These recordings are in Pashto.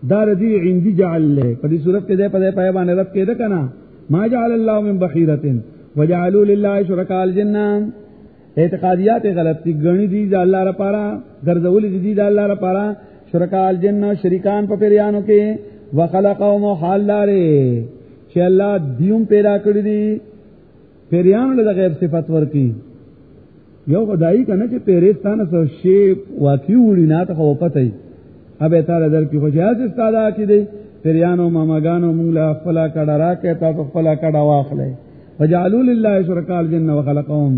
دار دی عندي جعل له په دې صورت کې ده په پای باندې رد کېده کنه ما جعل الله من بحيره وجعلوا لله شركاء الجنه اعتقادیات غلط دي غني دي د الله لپاره ګرځول دي د الله لپاره شرکاء الجنه شریکان په پیرانو کې وخلقهم حالاره چې الله دیوم پیدا کړی دي پیرانو له غیب صفات ورکی یو خدای کنه چې پیرستانه سو شی واقعي وړي نه ته خو پته ای ابه تعالی در کې خوشاله استاده کې دي پیرانو ماماګانو موږ له خپل کډه راکې تاسو خپل کډه واخلې وجعلوا لله شرکاء الجنه وخلقهم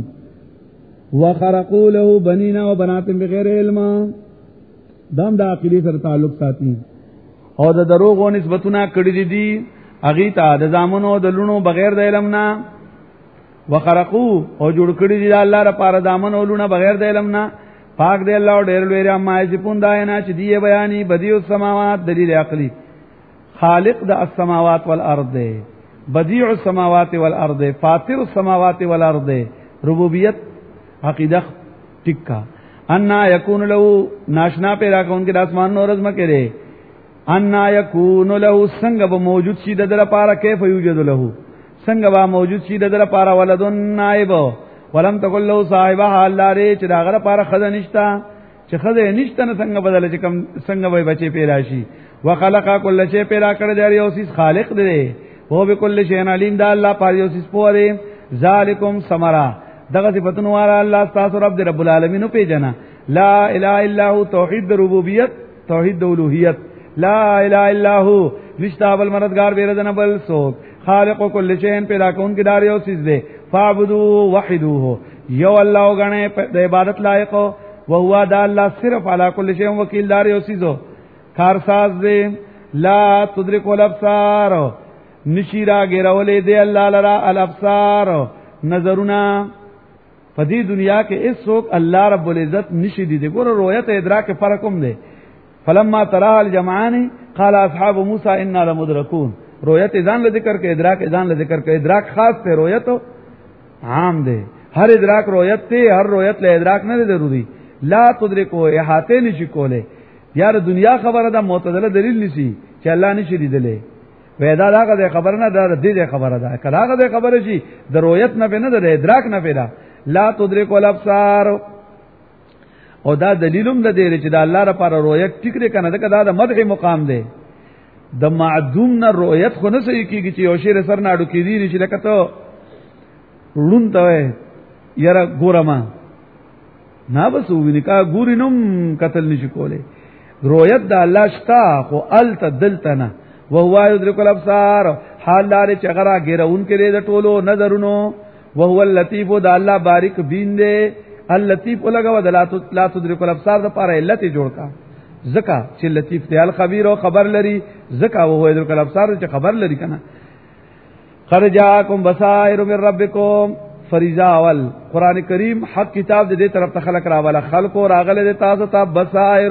وخرقوا له بنینا وبنات بغیر علم دام د عقیده سره تعلق ساتي او د دروغو نسبتونه کړی دي اغه ته د زامنو د لونو بغیر د علم نه وخرقوا او جوړ کړی دي الله لپاره زامنو لونه بغیر د علم نه پاک دی الله ډېر لوی رحم یې پوندای نه چې دی بیانې بدیع السماوات دلیل عقلی خالق د السماوات والارض بدیع السماوات والارض فاطر السماوات والارض ربوبیت عقیدہ ٹکا انا یکون له ناشنا پیدا کون کې د اسمان نور زما کړي انا یکون له څنګه به موجود شي د در لپاره کیف یوجد له څنګه به موجود شي د در لپاره ولدن نائب ولم تقل له صاحب حال لري چې دا غره لپاره خزه نشتا چې خزه نشته نه څنګه بدل چې کم څنګه به بچي پیدا شي وخلق كل شيء پیدا کړی دی او سیس خالق دی هو بكل شيء علیم دا الله پاره او سیس پوره ذالکم ثمرا دغه صفاتونو والا الله تاسو رب دی رب العالمین په جنا لا اله الا هو توحید ربوبیت توحید الوهیت لا اله الا هو نشتا بل مددگار بیردن بل سوک خالق کل شیء پیدا کون کی دار یو سیز دے فعبدوا وحدوه یو الله غنه د عبادت لایق او هو دا الله صرف علی کل شیء وکیل دار یو سیزو کارساز دے لا تدرک الابصار نشیرا ګرولې دے الله لرا الابصار نظرنا پدې دنیا کې اس څوک الله رب العزت نشي دي ګور رؤیت ادراک فرق هم دي فلما ترى الجمعان قال اصحاب موسى انا لمدركون رؤیت ځان له ذکر کې ادراک ځان له ذکر کې ادراک خاص ته رؤیت عام دي هر ادراک رؤیت ته هر رؤیت له ادراک نه ضروري لا تدرکو احاطه نشي کوله یار دنیا خبره ده معتدله دلیل نشي چې الله نشي لیدله وېدا داګه خبر نه ده دې خبره ده کلاګه خبره شي د رؤیت نه نه ده ادراک نه پیدا لا تدرک الابصار او دا دلیلوم د دې چې د الله لپاره رؤیت ټیکره کنه دا د مدح مقام دی د معدوم نه رؤیت خو نه صحیح کیږي چې یو شی سر نه اډو کیږي چې لکه ته ړون ته یاره ګورما نه بس وینکا ګورینم قتل نشي کوله رؤیت د الله شتا خو ال تدلتنا وهو يدرك الابصار حال لري چې غرا ګرون کې د ټولو نظرونو وهو اللطيف د الله باریک بین دی اللطيف لګو د لا تدرك الابصار د پاره علت جوړ کا زکا چې لطیف دی الخبیر او خبر لري زکا وهو يدرك الابصار چې خبر لري کنه خرجاکم بصائر من ربکم فریضه اول قران کریم حق کتاب دې طرف ته خلق راواله خلق او راغله دې تاسو ته بصائر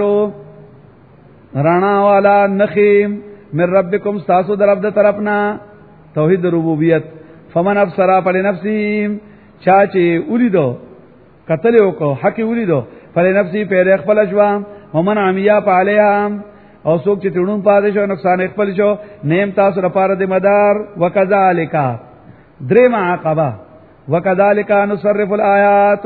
رانا والا نخیم من ربکم تاسو در رب طرفنا توحید ربوبیت فمن ابصر فلنفسه چاچه اولیدو قتل وکړو حق اولیدو فلنفسه پیدا خپل شوا ومن عمیا علیها او څوک چې تړون پاتې شو نقصان خپل شو نیم تاسو لپاره د مدار وکذالک دریم عقبہ وکذالک نصرف الآیات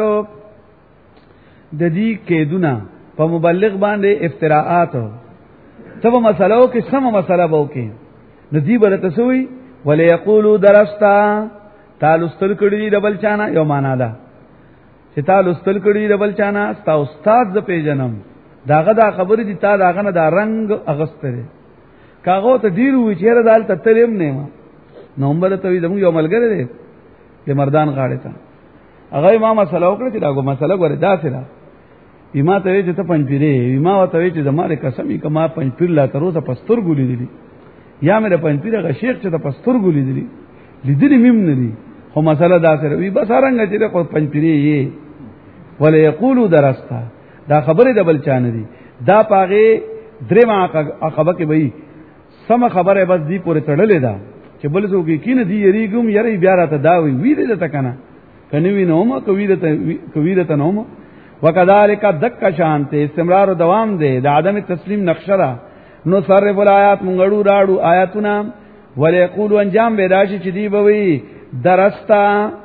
د دې کېدونه په مبلغ باندې افتراءات تب مسلو کې سم مسله وو کې ندی برته سوی ولې یقولو درستا تعالی استل کړي دبل چانا یو معنا ده چې تعالی استل کړي دبل چانا ستا استاد ز پیجنم داغه دا خبرې دي تا داغه نه دا رنگ اغستره کاغه ته ډیر وی چیرې دال تتلیم نه نومبر ته زمو یو ملګری دی د مردان غاړه ته هغه ما مسله وکړه چې داغه مسله غره دا سره ایما ته چې ته پنځپیرې ایما ته چې زماره قسمی کما پنځپیر لا تر اوسه پستر ګولې دي یا مې پنځپیر غ شیخ چې ته پستر ګولې دي لیدلې مم نه دي خو مسله دا سره وی بس رنګ چې ته پنځپیرې یې ولې یقولو درستا دا خبره د بل چانه دي دا پاغه درما عقبه کې وای سم خبره بس دی پورې تړلې ده چې بل څوک کینه دی یریګم یری بیا راته دا وی دې ته کنه کني نومه کوي دته نومه وکذالک دک شانته استمرار او دوام دی د عدم تسلیم نقشه نو صرف الآیات مونږړو راړو آیاتونه وليقولوا انجام بداشي چې دی بوي درستا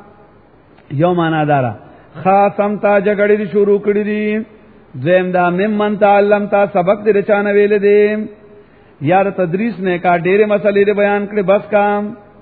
یو معنا دارا خاصم تا جګړې شروع کړې دي زم دا ممن تعلم تا سبق دې چانه ویل دي یار تدریس نے کا ډېرې مسلې دې بیان کړې بس کام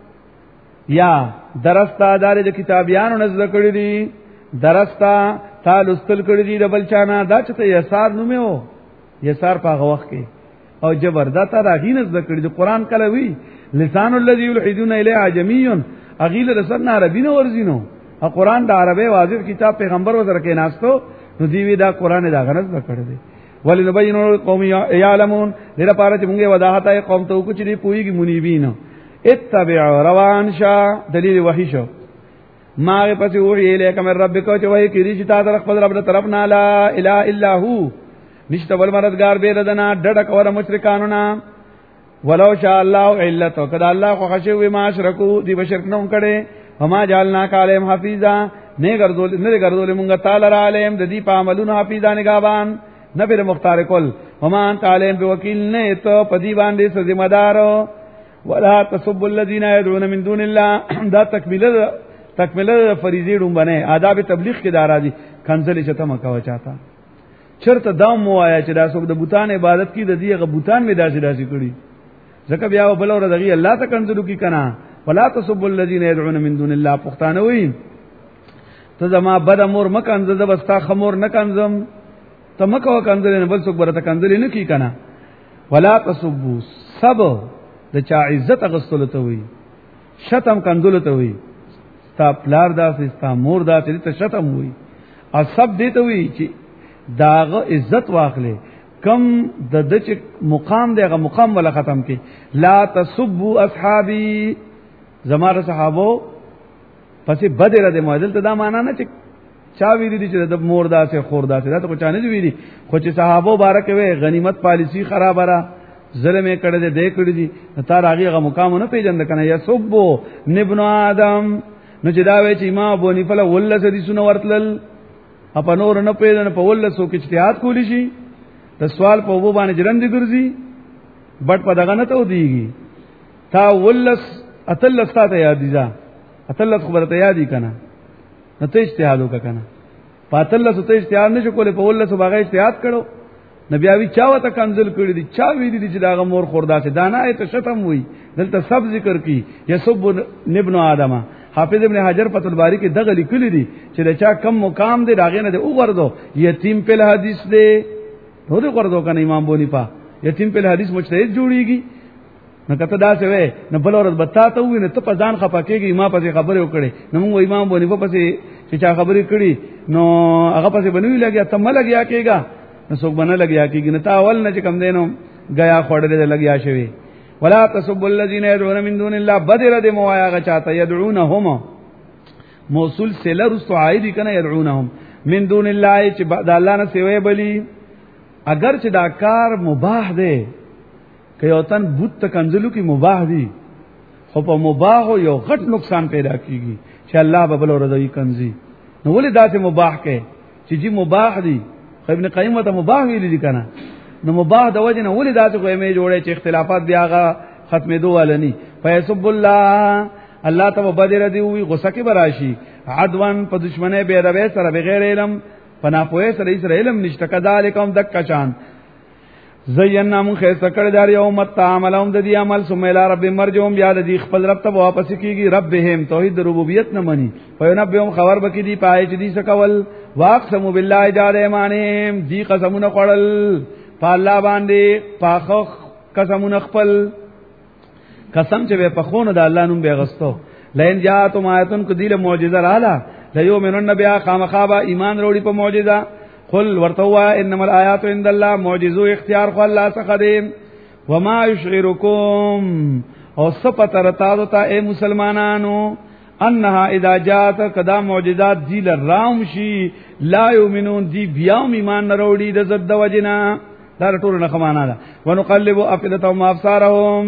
یا درستا دار د کتابیانو نزد کړې دي درستا تا لستل کړې دي د بل چانه دا چې یسار نومه او یسار په هغه وخت کې او جبردتا راغی نزد کړې دي قران کله وی لسان الذي يلحدون اليه عجمي اغیل رسن عربی نو ورزینو او قران د عربی واضح کتاب پیغمبر وزر کې ناستو نو دیوی دا قران دا غنځ کړی دی ولنبین القوم یعلمون دغه پاره چې موږ وضاحت یې قوم ته وکړي دی پویږي منیبین اتبع روان شا دلیل وحی شو ما پس وحی الیک من ربک چې وحی کړي چې تا در خپل رب طرف نه لا اله الا هو نشته ول مددگار به دنا ډډک اور مشرکانو نا ولو شاء الله علته کدا الله خو خشو ما شرکو دی بشرک نو کړي وما جعلنا کالم حفیظا نه ګرځول مونږه تعالی عالم د دې په عملونو حفیظا نگہبان نه پر مختار کول وما انت عالم بوکیل نه ته پدی باندې ذمہ دار ولا تسب الذين يدعون من دون الله دا تکمیله فریضه روم باندې آداب تبلیغ کې دارا دي کنزل چته مکو چاته چرته دام مو آیا چې دا څوک د بوتان عبادت کې د دې غ بوتان می داسي کړي ځکه بیا بل اور دغه الله ته کنزلو کی کنا ولا تسب الذين يدعون من دون الله پښتانه وي ته زما بد امور مکنځ د بستا خمور نه کنزم ته مکو کنزل نه بل څوک برته کنزل نه کی کنا ولا تسبوا سب د چا عزت غستل ته وي شتم کنزل ته وي ستا پلار داسې ستا مور داسې ته شتم وي او سب دې ته وي چې داغه عزت واخلې کم د دچ مقام دغه مقام ولا ختم کی لا تسبوا اصحابي زماره صحابو پسې بدره د معدل ته دا معنا نه چې چا ویری دي چې د مور داسې خور داسې دا ته کو چانه دی ویری خو چې صحابو بارک وي غنیمت پالیسی خراب را ظلم کړه دې کړه دي تا راغي غو مقام نه پیژند کنه یا سبو ابن ادم نو چې دا وی چې ما ابو نفل ولس دي سن ورتل اپ نور نه پیژند په ولسو کې اجتهاد کولی شي د سوال په وبو باندې جرند ګرځي بټ په دغه نه ته ودیږي تا ولس اتلس تا ته یاد دي اتلس خبره ته یادی کنه نو ته اجتهاد وکنه پاتلس ته اجتهاد نشو کولای په ولس باغ اجتهاد کړو نبی اوی چاوته کنزل کړی دي چا وی دي چې داغه مور خوردا ته دانا ته شتم وی دلته سب ذکر کی یسب ابن ادم حافظ ابن حجر فتح الباری کې دغه لیکلی دي چې دا چا کم مقام دی راغې نه دی وګورځو یتیم په حدیث دی نو دې وګورځو کنه امام بونی پا یتیم په حدیث مجتهد جوړیږي نو کته دا څه وې نو بل ورځ بتا ته وې نو ته په ځان خپاکېږي ما پسې خبرې وکړې نو موږ امام بونی په پسې چې چا خبرې کړې نو هغه پسې بنوي لګیا ته مل لګیا کېګا نو څوک بنه لګیا کېږي نو تا اول نه چې کم دینو غیا خوړلې لګیا شوی ولا تسبوا الذين يدعون من دون الله بدر د موایا غچاته يدعونهم موصول سله رسو عائد کنه يدعونهم من دون الله چې د الله نه سیوي بلی اگر چې دا کار مباح دی که یو تن بوت تکنزلو کی مباح دی خو په مباح یو غټ نقصان پیدا کیږي چې الله به بل ورځي کنزي نو ولې داسې مباح کې چې جی مباح دی خو ابن قیم ته مباح ویل دي کنه نو مباح د وجه نه ولې داسې خو یې جوړه چې اختلافات بیاغه ختمې دوه ولني فیسب الله الله ته بدر دی وی غصه کې براشي عدوان په دشمنه به روي سره بغیر علم پنا پوهه سره علم نشته کذالکم دکچان زینا من خیر سکړه دار یوم تعاملهم د دې عمل ثم الى رب مرجوم یاد دي خپل رب ته واپس کیږي ربهم توحید ربوبیت نه مني فینبهم خبر بکی دی پای چې دي سکول واقسم بالله جاد ایمانهم دی قسمونه قړل الله باندې پاخو قسمونه خپل قسم چې په خونه د الله نوم به غستو لئن جاءتم آیتن کدیل معجزه رااله لا یؤمنون بها خامخابا ایمان وروړي په معجزه قل ورتوا انما الآیات عند الله معجزو اختیار خو الله څخه دي وما یشعرکم او سپتر تاسو ته اے مسلمانانو انها اذا جاءت قدا معجزات دی لرام شي لا یؤمنون دی بیا ایمان نه وروړي د زد وجنا دا ټول نه خمانه ده ونقلب افئدتهم ابصارهم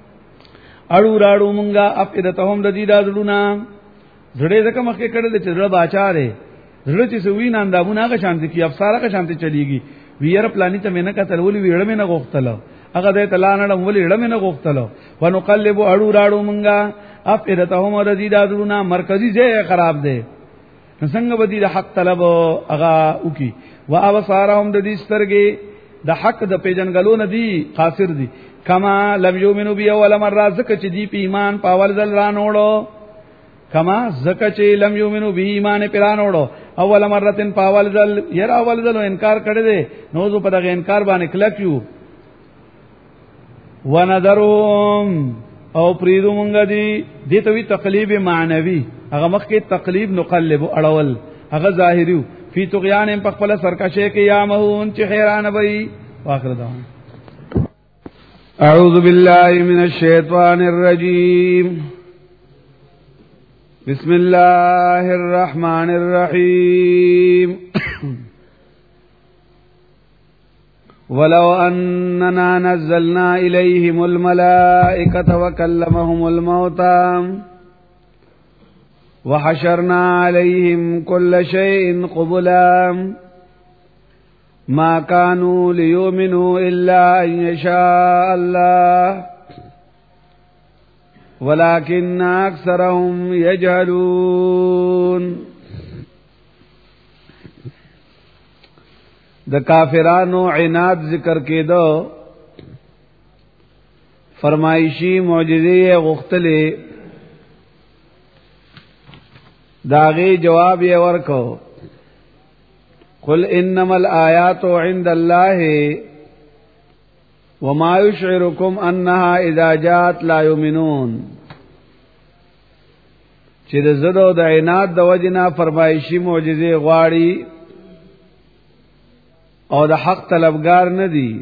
اړو راړو مونږه افئدتهم د دې دادلونه زړه زکه مخکې کړل چې زړه باچاره زړه چې سوي ناندامونه هغه شانتي کی افساره هغه شانتي چلیږي ویر پلاني ته مینه کتل ولي ویړه مینه غوښتل هغه دې تلانړم ولې ړمنه غوښتلو ونقلب اړو راړو مونږه افئدتهم رزیدادونه مرکزی ځای خراب دی څنګه بدی د حق طلب هغه وکي وا ابصارهم د دې سترګې د حق د پیژنګلو نه دی قاصر دی کما لم یؤمنو بی اول مره زکه چې دی په ایمان پاول ځل رانوړو کما زکه چې لم یؤمنو بی ایمان پرانوړو اول مرتين پاول ځل ير اول ځل انکار کړي دي نو زه په دغه انکار باندې کلکیو ونذرهم او پریدو مونږ دی دته وی تقلیب معنوي هغه مخکې تقلیب نقلب اړول هغه ظاهریو فی طغیان په خپل سرکشه کې یا مهون چې حیران وي واخر دا اعوذ بالله من الشیطان الرجیم بسم الله الرحمن الرحیم ولو اننا نزلنا الیہم الملائکۃ وکلمهم الموتى وحشرنا عليهم كل شيء قبلا ما كانوا ليؤمنوا إلا أن يشاء الله ولكن أكثرهم يجهلون د کافرانو عناد ذکر کېدو فرمایشی معجزې غختلې داغي جواب یې ورکو قل انما الآیات عند الله وما يشعركم انها اذا جاءت لا يؤمنون چې د زړه د عناد د وجنا فرمایشی معجزې غواړي او د حق طلبگار نه دي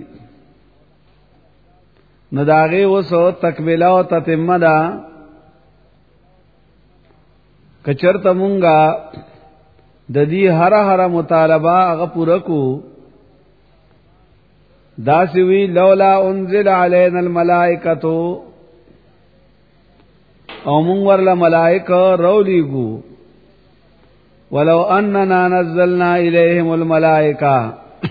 نو داغي وسو تکمیله او تتمه ده کچرته مونږه د دې هر مطالبه هغه پوره کو داسوی لولا انزل علينا الملائکه او مونږ ورله ملائکه رولیګو ولو اننا نزلنا اليهم الملائکه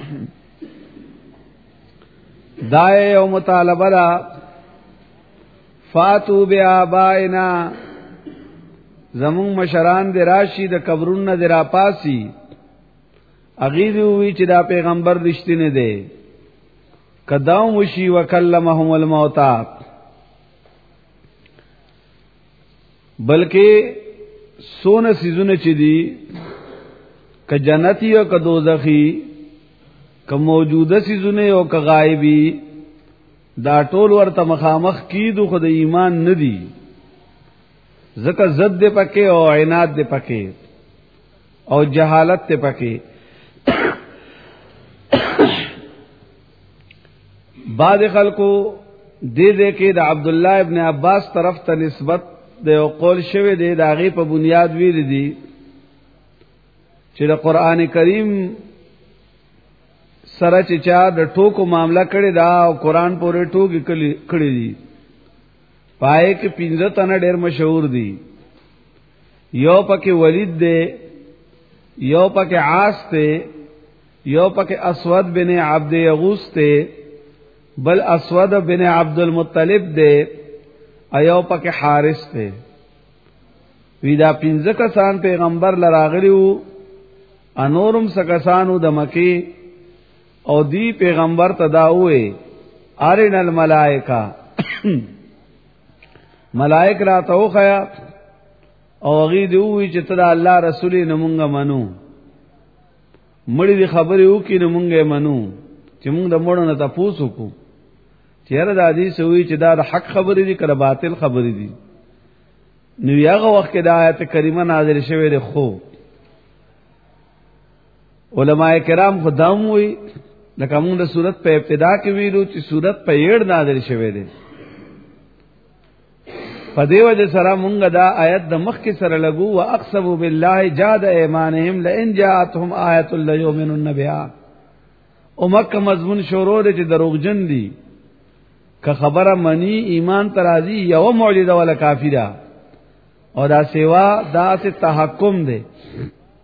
دای او مطالبه دا فاتو بیابائنا زمون مشران دی راشی د قبرونو دی را پاسی اغیدی وی چې دا پیغمبر رښتینه دی کداو وشي وکلمهم الموتى بلکې سونه سيزونه چې دي ک جنتی او ک دوزخی ک موجوده سيزونه او ک غایبی دا ټول ورته مخامخ کیدو خو د ایمان ندي زکه زد دې پکې او عناد دې پکې او جهالت دې پکې بعد خلکو دې کې د عبد الله ابن عباس طرف ته نسبت د قول شوی دی د هغه په بنیاد ویل دي چې د قران کریم سره چې چا د ټوکو معاملہ کړي دا او قران پورې ټوکی کړي دي پای کې 15 تنه ډېر مشهور دي یو پکې ولید دی یو پکې عاص دی یو پکې اسود بن عبد یغوس دی بل اسود بن عبد المطلب دی ایو پکې حارث دی ویدا 15 کسان پیغمبر لراغلیو انورم سکسانو د مکی او دی پیغمبر تداوی ارن الملائکہ ملائک را توخیا او غی دی وی چې تدا الله رسول نمونګه منو مړی دی خبرې وکي نمونګه منو چې مونږ د مړو نه تاسو کو چیرې د حدیث وی چې دا د حق خبرې دي کړه باطل خبرې دي نو یاغه وخت کې د آیت کریمه نازل شوه ده خو علماء کرام خدام وی لکه موږ د صورت په ابتدا کې ویلو چې صورت په یړ نازل شوه ده په دې وجه سره مونږ دا آیت د مخ کې سره لګو واقسموا بالله جاد ایمانهم لئن جاءتهم آیه ليؤمنون بها او مکه مضمون شروع دي چې دروغجن دي که خبره منی ایمان ترازی یو معجزه ولا کافره او دا سیوا دا سے تحکم دے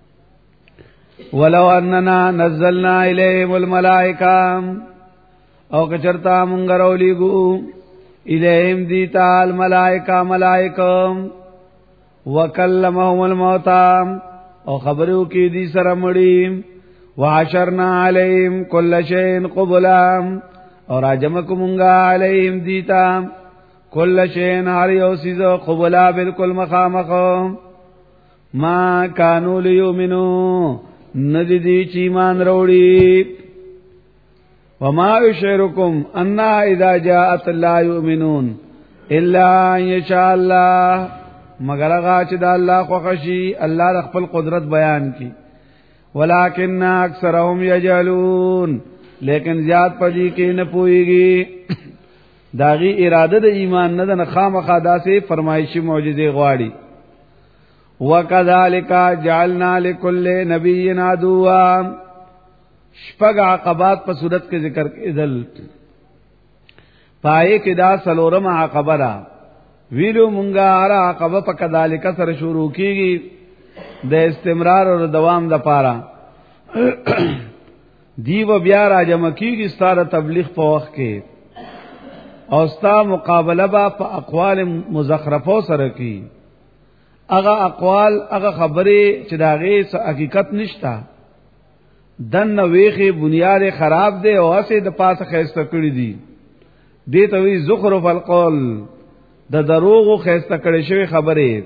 ولو اننا نزلنا الیہم الملائکہ او کچرتا مونږ راولېګو الیهم دیتا الملائکه ملائکه وکلمهم الموتى او خبرو کی دی سره مړی وحشرنا علیهم کل شیء قبلا اور اجمکمونگا علیهم دیتا کل شیء هر یو سیز قبلا بالکل مخامخ ما کانوا لیؤمنو ندی دی چی ایمان روڑی وما یشعرکم انا اذا جاءت لا یؤمنون الا ان یشاء الله مگر هغه چې د الله خوښي الله د خپل قدرت بیان کی ولکن اکثرهم یجهلون لیکن زیاد پدی کې نه پويږي داغي اراده د ایمان نه د خامخا داسې فرمایشي معجزې غواړي وکذالک جعلنا لكل نبي عدوا شپږ عقبات په صورت کې ذکر کېدل پای کې دا سلورم عقبه را ویلو مونږه اره عقبه په کذالک سره شروع کیږي د استمرار او دوام د پاره دیو بیا را جمع کیږي ستاره تبلیغ په وخت کې او ستا مقابله با په اقوال مزخرفو سره کی اغه اقوال اغه خبره چې داغه حقیقت نشتا دن ویخه بنیاد خراب دی او اسه د پاسه خسته کړی دی دې ته وی زخرف القول د دروغو خسته کړي شوی خبره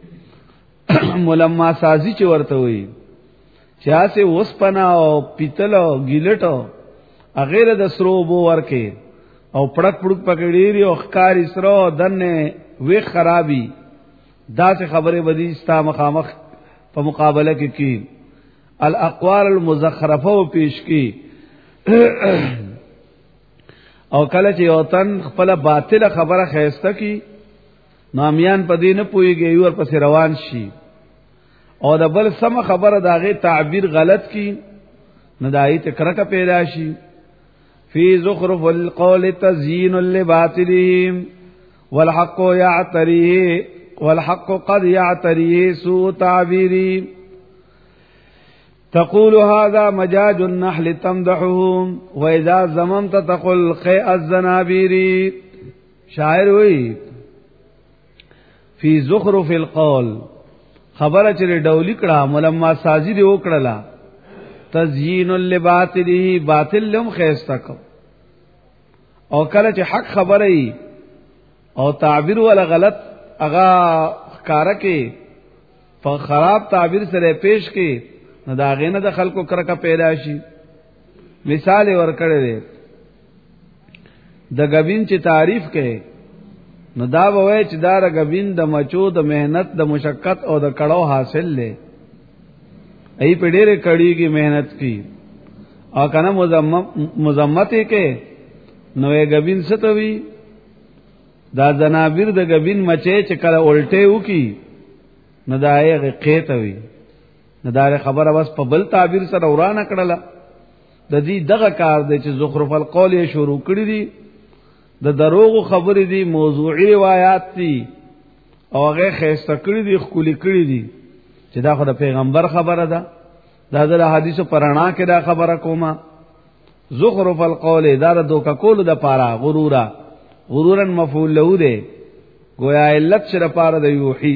ملما سازی چې ورته وی چا سه وسپنا او پیتل او ګیلټو اغیر د سرو بو ورکه او پړک پړک پکړی او ښکاری سرو دنه وی خرابي دا څه خبره بدی استا مخامخ په مقابله کې کی الاقوال المزخرفه پیش کی او کله چې یو تن خپل باطل خبره خیسته کی نامیان په دینه پويږي ور پس روان شي او د بل سم خبره داغه تعبیر غلط کی ندای تکرک پیدا شي فی زخرف القول تزیین لباطلهم والحق یعتریه والحق قد یعتریه سوء تعبیری تقول هذا مجاج النحل تمدحهم واذا زممت تقول قيء الزنابير شاعر وی فی زخرف القول خبره چې ډولی کړه ملما سازی دی وکړه تزیین لباطله باطل لم خیستک او کله چې حق خبره ای او تعبیر ولا غلط اغا کار کې په خراب تعبیر سره پیش کې نو دا غینه د خلکو کرکه پیدا شي مثال ورکړی دی د غبین چې تعریف کې نو دا وای چې دا غبین د مچو د مهنت د مشقت او د کړهو حاصل لې ای په ډېرې کړيږي مهنت کی او کنه مزمت کې نو یې غبین ستوي دا زنابیر د غبین مچې چې کله الټه وکي نو دا یې قیتوي ندار خبره بس په بل تعبیر سره ورانه کړله د دې دغه کار دی چې زخرف القول یې شروع کړی دي د دروغ خبرې دي موضوعي روایت دي او هغه خسته کړی دي خولي کړی دي چې دا خو د پیغمبر خبره ده دا د حدیثو پرانا کې دا خبره کومه زخرف القول دا د دوکا کول د پاره غرورن مفعول له ده گویا علت شر پاره د یوحي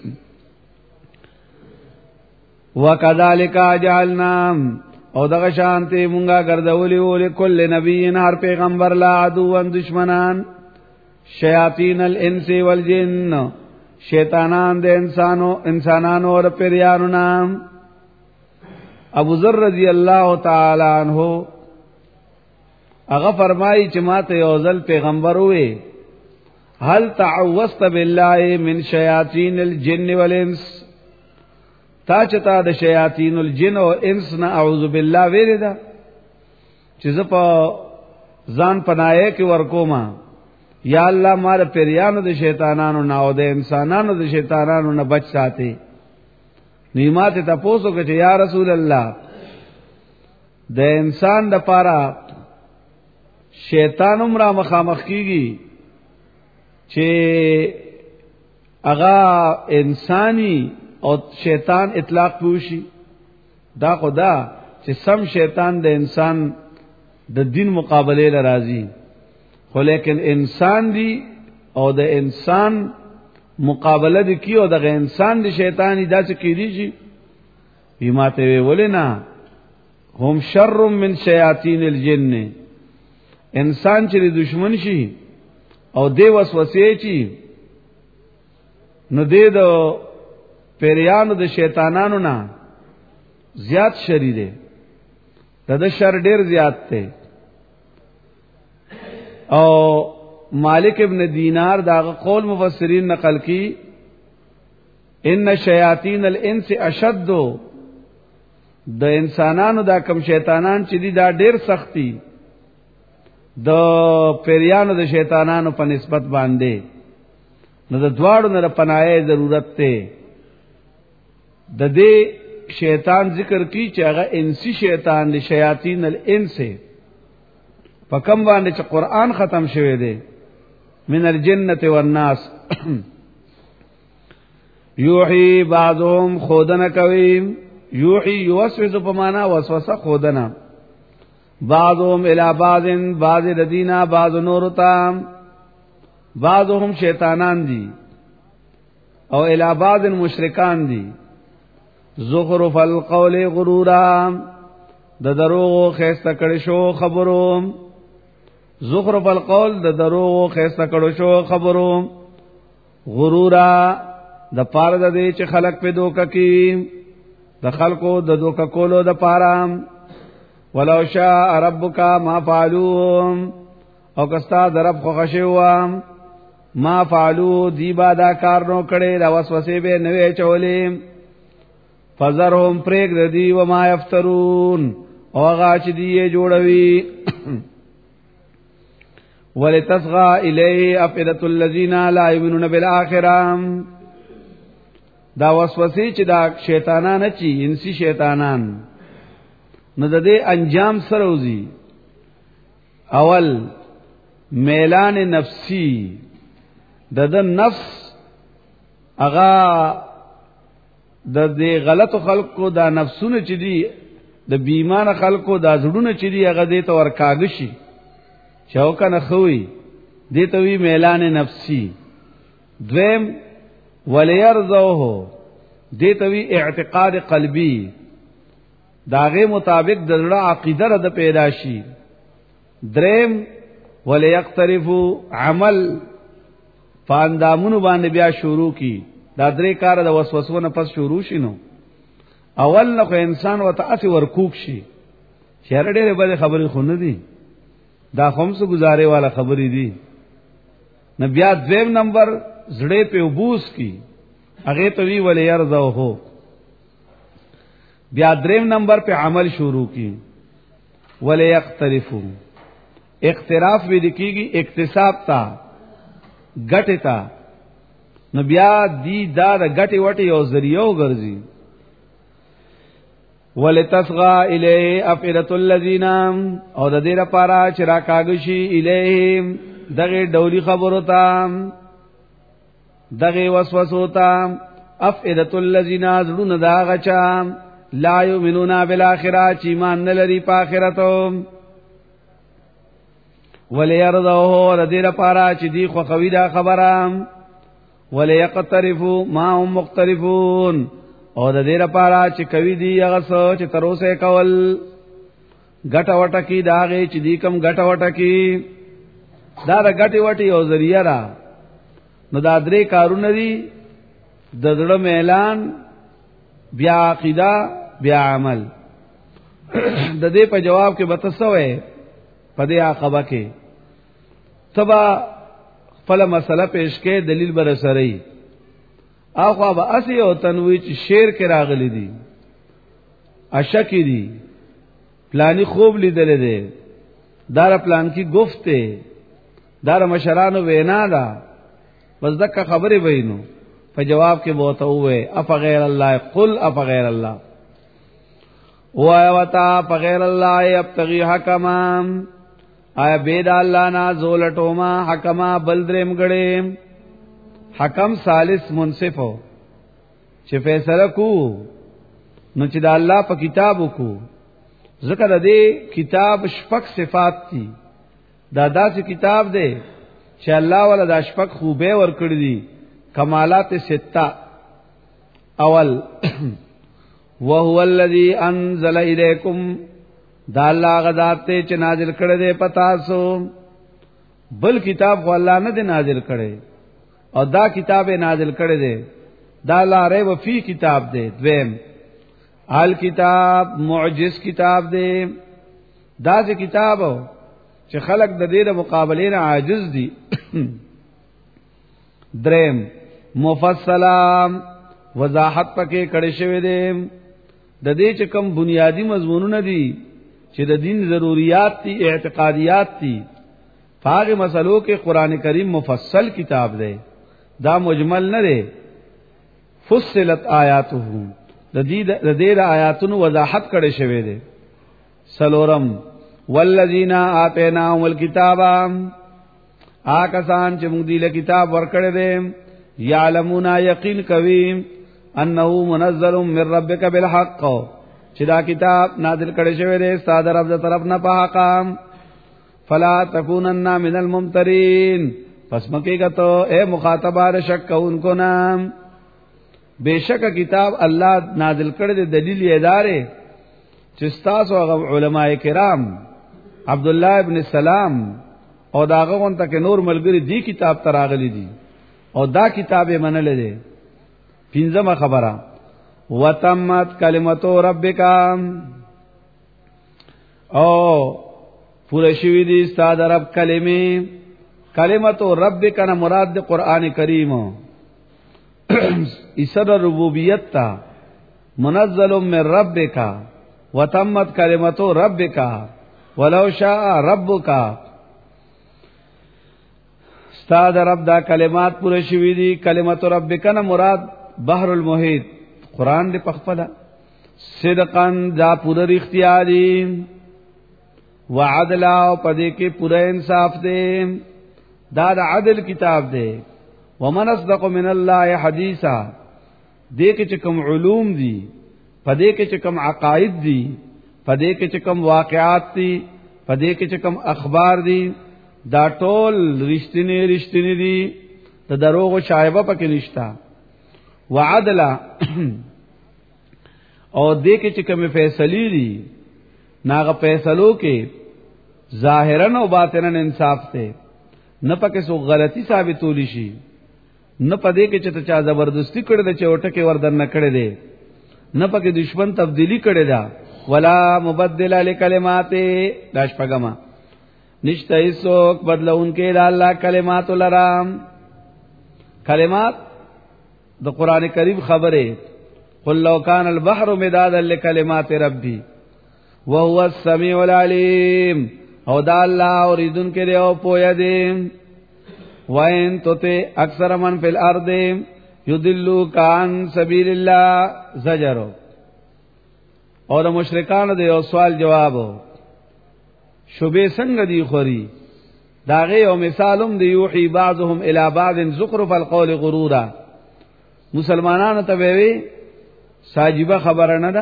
وکذالک جعلنا او دغه شانته مونږه ګرځولې ول کل نبی هر پیغمبر لا عدو دشمنان شیاطین الانس والجن شیطانان د انسانانو او پیرانو نام ابو ذر رضی الله تعالی عنہ هغه فرمایي چې ماته یو ځل پیغمبر وې هل تعوذت بالله من شیاطین الجن والانس تا چتا د شیاطین الجن او انس نه اعوذ بالله ویریدا چې ز په ځان پناه کې ورکوما یا الله مار پیرانو د شیطانانو نه او د انسانانو د شیطانانو نه بچ ساتي نیمات ته پوسو کې یا رسول الله د انسان د پاره شیطان عمره مخامخ کیږي چې اغا انسانی او شیطان اطلاق پوشي دا خدا چې سم شیطان د انسان د دین مقابله لرازي خو لیکن انسان دی او د انسان مقابله دی کی او د انسان دی شیطان دی داسې کیدی شي یماته ولنا هم شر من شیاطین الجن انسان چې دشمن شي او دی وسوسه چی نو دې د پیریانو د شیطانانو نه زیات شری دی د شر ډیر زیات دی او مالک ابن دینار دا قول مفسرین نقل کی ان شیاطین الانس اشد د انسانانو دا کم شیطانان چې دي دا ډیر سختی د پیریانو د شیطانانو په نسبت باندې نو د دواړو نه پناه ضرورت ته د دې شیطان ذکر کی چې هغه انسی شیطان دی شیاطین الانس په کوم باندې چې قران ختم شوی دی من الجنه والناس یوحی بعضهم خودنه کوي یوحی یوسوس په معنا وسوسه خودنه بعضهم الی بعض الذین بعض نورتام بعضهم شیطانان دی او الی بعض مشرکان دی زخرف القول غرورا د دروغ خسته کړي شو خبرو زخرف القول د دروغ خسته کړي شو خبرو غرورا د پاره د دې چې خلق په دوکه کې د خلقو د دوکه کولو د پاره ولو شاء ربک ما فعلوا او کستا درب خو خشوا ما فعلوا دی بادا کار نو کړي دا وسوسه به نوې چولې فذرهم پریک ردی و ما یفترون او غاچ دی جوړوي ولتصغى الیه افئده الذین لا یؤمنون بالآخرة دا وسوسه چې دا شیطانان چی انسی شیطانان نو د دې انجام سره وزي اول میلان نفسی د نفس اغا د دې غلط خلقو دا نفسونه چې دي د بیمانه خلقو دا زړونه چې دي هغه دې تور کاغشي چوکنه خوي دې ته وی میلان نفسی دویم وليرضوه دې ته وی اعتقاد قلبی داغه مطابق د زړه عقیده رد پیدا شي دریم وليقترفوا عمل پاندامونو باندې بیا شروع کی دا درې کار د وسوسو نه پس شروع شینو اول نو انسان وته اسی ورکوک شي شهر ډېر به خبرې خو نه دي دا خمس گزارې والا خبرې دي نه بیا دویم نمبر زړه په وبوس کی هغه ته وی ولې يرضو هو بیا دریم نمبر په عمل شروع کی ولې يقترفو اقتراف به دکیږي اکتساب تا غټه تا نو بیا دی دا د غټي وټي یو ذریعہ وګرځي ولتصغى الیه افئده الذین او د دې لپاره چې راکاږي الیهم دغه ډولی خبرو ته دغه وسوسو ته افئده الذین ظنون دا غچا لا یؤمنون بالآخرة چې ایمان نه لري په آخرت وليرضوه د دې لپاره چې دی خو خوي دا خبره وليقترفوا ما هم مقترفون او د دې لپاره چې کوي دی هغه څه چې تر اوسه کول غټ وټه کی داغه چې دی کم غټ وټه کی دا د غټي وټي او ذریعہ را نو دا درې کارونه دي د زړه اعلان بیا عقیده بیا عمل د دې په جواب کې بتسوي پدې عقبه کې تبا خپل مسله پیش کې دلیل بر سره او خو به اسی او تنوی چې شعر کې راغلي دي اشکی دي پلانی خوب لیدل دي دار پلان کی گفته دار مشرانو وینا دا بس دک خبره وینو په جواب کې بوته وې اف غیر الله قل اف غیر الله وای وتا په غیر الله یبتغي حکما آیا بيد الله نا زولټوما حکما بلدرم غړې حکم ثالث منصفو چې فیصله کو نو چې د الله په کتابو کو ذکر دې کتاب شپږ صفات دي دا داسې کتاب دی چې الله ولا دا شپږ خوبه ور کړی دي کمالات سته اول وهو الذي انزل اليكم دا الله غذات ته چې نازل کړی دی پتا سو بل کتاب خو الله نه دی نازل کړی او دا کتاب نازل کړی دی دا لا ریب فی کتاب دی دویم ال کتاب معجز کتاب دی دا چې کتاب چې خلق د دې مقابلې نه عاجز دي دریم مفصلا وضاحت پکې کړي شوی دی د دې چې کوم بنیادی مضمونونه دي چې د دین ضروریات دي اعتقادیات دي فاغ مسلو کې قران کریم مفصل کتاب دی دا مجمل نه دی فصلت آیاته د دې آیاتونو وضاحت کړي شوی دی سلورم والذین آتیناهم الکتاب آکسان چې موږ دې له کتاب ورکړې دي یعلمون یقین کوي انه منزل من ربک بالحق چې دا کتاب نازل کړي شوی دی ستاسو رب تر طرف نه په حق فلا تکونن من الممترین پس مکه غته اے مخاطبان شک کوونکو نام بیشک کتاب الله نازل کړي دی دلیل یې ادارې چې تاسو علماء کرام عبد الله ابن سلام او داغه غون تک نور ملګری دی کتاب تراغلی دي او دا کتاب یې منل دي پنځمه خبره وتمت کلمتو ربک او پوره شوی دي ستاسو رب کلمې کلمتو ربک نه مراد د قران کریم اسر ربوبیت تا منزل من ربک وتمت کلمتو ربک ولو شاء ربک استاد رب دا کلمات پوره شوی دي کلمت ربک نه مراد بحر المحیط قران دی پخپلا صدقاً دا پوره اختیار دي وعدل او پدې کې پوره انصاف دی دا د عدل کتاب دی ومن اصدق من الله حدیثا دې کې چې کوم علوم دي پدې کې چې کوم عقاید دي پدې کې چې کوم واقعات دي پدې کې چې کوم اخبار دي دا ټول رښتینی دي د دروغ او شایبه پکې نشتا وعدل او دې کې چې کوم فیصله دي ناغه فیصلو کې ظاهرا او باطنا انصاف ته نه پکې سو غلطي ثابتول شي نه پدې کې چې چا زبردستی کړې د چوټه کې وردن نه کړې دي نه پکې دشمن تبدیلی کړې ده ولا مبدل لکلمات داش پګما نشته هیڅوک بدلون کې د الله کلمات لرام کلمات د قران کریم خبره قل لو كان البحر مدادا لكلمات ربي وهو السميع العليم او دا الله اوریدون کې دی او پوهه دی وَإِن تُطِعْ أَكْثَرَ مَنْ فِي الْأَرْضِ يُضِلُّوكَ عَن سَبِيلِ اللَّهِ زجر او د مشرکانو د یو سوال جواب شوبې څنګه دی خوري داغه او مثالم دی یوحي بعضهم الى بعض زخرف القول غرورا مسلمانانو ته وی ساجيبه خبره نه ده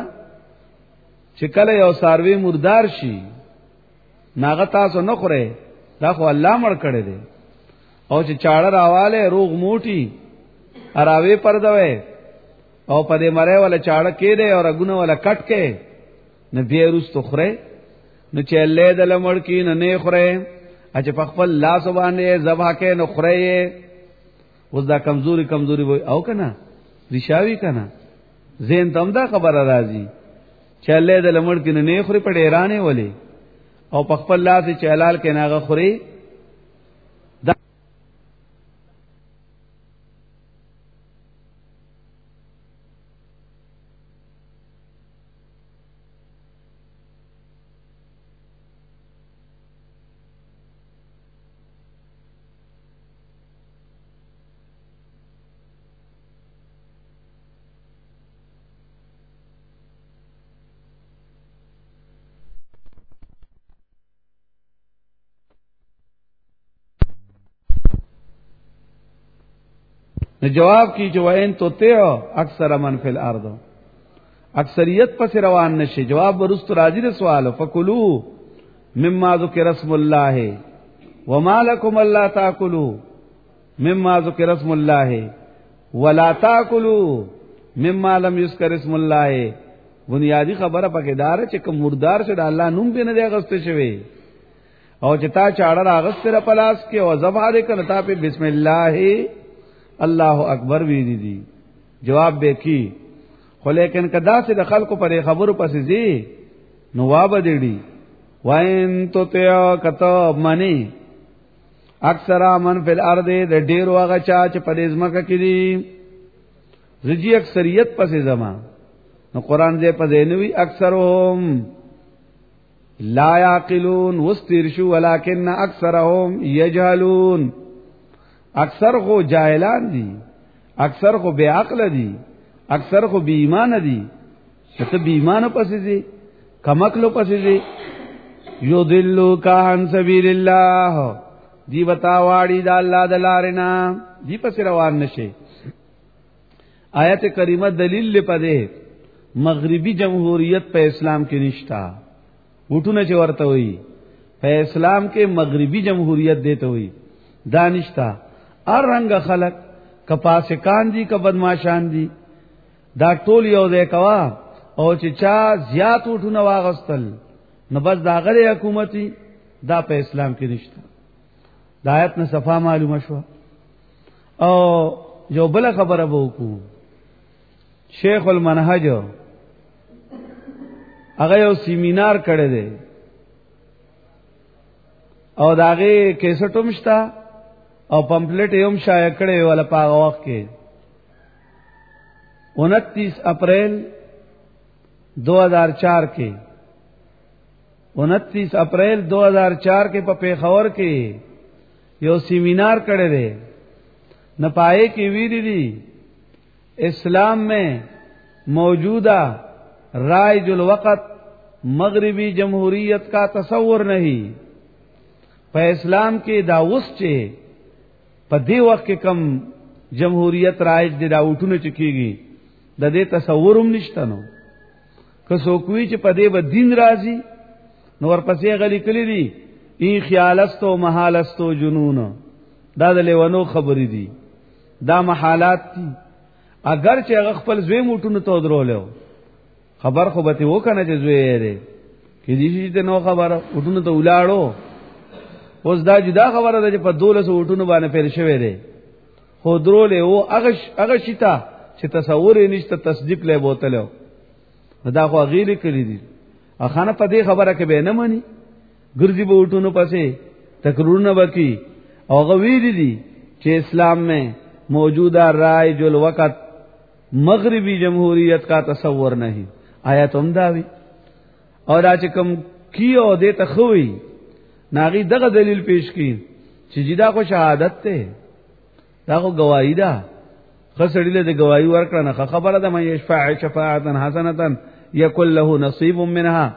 چې کله یو ساروی مردار شي ناغه تاسو نه خوره دا خو الله مړ کړی دی او چې چاړه راواله روغ موټي اراوي پردوي او پدې مړې ولا چاړه کې دی او رګونه ولا کټ کې نه بیروس تو خوره نو چې له دل مړ کې نه خوره اچ په خپل لاس باندې ذبح کې نه خوره اوس دا کمزوري وي او کنه ریشاوي کنه زین تم دا خبره راځي چې له دل مړ کې نه خوره په ډیرانه ولي او په خپل لاس چې حلال کې ناغه خوري جواب کی جو وین تو تیو اکثر من فی الارض اکثریت پس روان نشي. جواب ورست راځي د سوال فکلوا مما ذکر اسم الله وما لكم الا تاكلوا مما ذکر اسم الله ولا تاكلوا مما لم يذكر اسم الله. بنیادی خبره پکې دار چې کوم مردار شه د الله نوم به نه دی غسته شوی او چې تا چاړه راغسته را پلاس کې او ذبح دې کړه تا په بسم الله الله اکبر وی دي. جواب به کی خو لیکن کدا چې د خلکو پر خبرو پسې زی نو واب دیړي وین تو ته کته منی اکثر من فی الارض د ډیر واغه چا چې په دې ځمکه کې دي رجی اکثریت پسې زما نو قران دې په دینوي اکثرهم لا یعقلون واسترشوا ولكن اکثرهم یجهلون. اکثر خو جاهلان دي، اکثر خو بے عقل دي، اکثر خو بے ایمان دي. ته بے ایمان پسې دي کمکلو پسې دي یضلوا عن سبیل الله دی بتا واړی د الله د لارې نه دی پسې روان نشي. آیت کریمه دلیل لپاره مغربی جمهوریت په اسلام کې نشتا. وټونه چې ورته وي په اسلام کې مغربی جمهوریت دیته وي دانشتا. ار رنگ خلق کپاسکان دي که بدمعشان دي دا ټول یو ځای کوا او چې چا زیات وټونه واغستل نو بس دا غره حکومتي دا په اسلام کې نشتا. دا آیت نه صفه معلومه شو. او جو بل خبره به وکړو شیخ المنهج هغه یو سیمینار کړی دی او داغه کیسټوم شتا او پمفلټ یوم شایع کړی ولا په وخت کې 29 اپریل 2004 کې 29 اپریل 2004 کې په پیښور کې یو سیمینار کړی دی نه پائے کې ویری دی اسلام میں موجودہ رائج الوقت مغربی جمہوریت کا تصور نہیں. په اسلام کې دا اوس چې په دې وخت کې کم جمهوریت رائج دی دا وټونه چکیږي د دې تصور هم نشته. نو که څوک وی چې په دې به دین راځي نو ورپسې غلي کړی دي این خیالستو محالستو جنون دا د لیوانو خبرې دي دا محالات دي. اگر چې هغه خپل زوی موټونو ته درولو خبر خو به ته وکنه چې زوی یې کې دې شي نو خبره وټونو ته ولاړو. اوس دا جدا خبره ده چې په 1200 وټونو باندې پیر شوی دی خو درولې او هغه شتا چې تصور یې نشته تصدیق لې بوتلو دا خو غیر کړی دي. اخانه په دې خبره کې به نه مانی ګرځي به وټونو پسې تکرورونه وکي او غوی دي چې اسلام میں موجودہ رائج الوقت مغربی جمہوریت کا تصور نہیں. آیا تم داوی اور چې کوم کیو دې تخوي ناغي دغه دلیل پیش کړي چې جدا کو شهادت ته دا کو گواہی ده خسړیله د گواہی ورکړه نه خبره ده مې شفاعه شفاعتا حسنتا یکل له نصیب منها.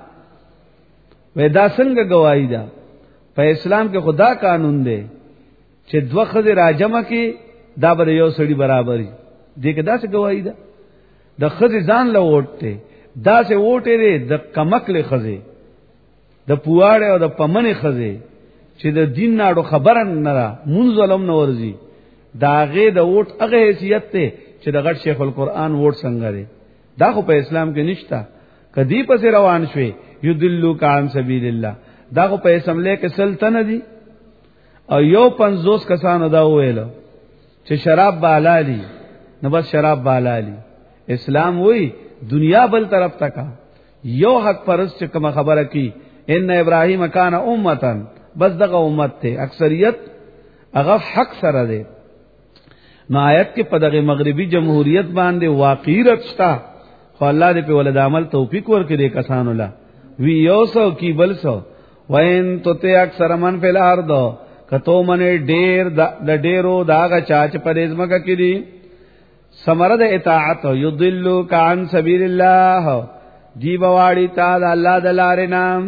ودا څنګه گواہی ده په اسلام کې خدا قانون دی چې دوه خزه راجمه کې دا بر یو سړي برابرۍ دې کې دا څه گواہی ده. د خزه ځان له وټه دا څه وټه دې د کمکل خزه د پواړه او د پمنې خزه چې د دین ناړو خبرن نه را مونږ ظلم نه ورزي داغه د وټ هغه حیثیت ته چې د غټ شیخ القرآن وټ څنګه دی دا خو په اسلام کې نشتا. کدی پس روان شوي یذلوا عن سبیل الله دا خو په اسمبلی کې سلطنت دي او یو 50 کسانو دا ویل چې شراب بالالي نو بس شراب بالالي. اسلام وی دنیا بل طرف تکا یو حق پرست چې کوم خبره کی ان ابراهیم کان امتن بس دغه امت ته اکثریت هغه حق سره ده. نو آیت کې په دغه مغربي جمهوریت باندې واقعي رښتا خو الله دې په ولد عمل توفیق ورکړي کسانو لا وی یوسو کی بلسو وین تو ته اکثر من فی الارض کتو من ډیر د ډیرو داغه چاچ پرېزمګه کړي سمرد اطاعت یضلوا عن سبیل الله دی بواړی تعالی الله د لارې نام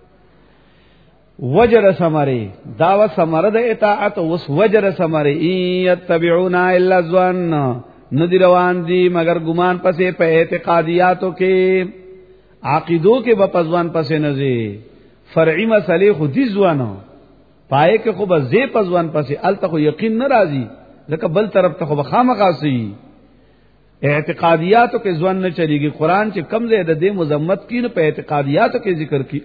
وجر سمری داوا سمرد اطاعت وس وجر سمری یتبعون الا ظن ندی روان دی مگر ګمان پسې په اعتقادیاتو کې عقیدو کې په پزوان پسې نه زی فرعي مسلې خو دي ځوانو پای کې خو به زی پزوان پسې الته خو یقین ناراضي ځکه بل طرف ته خو بخامخاسي اعتقادیاتو کې ځوان نه چلیږي قران چې کم زی د دې مذمت کین په اعتقادیاتو کې ذکر کی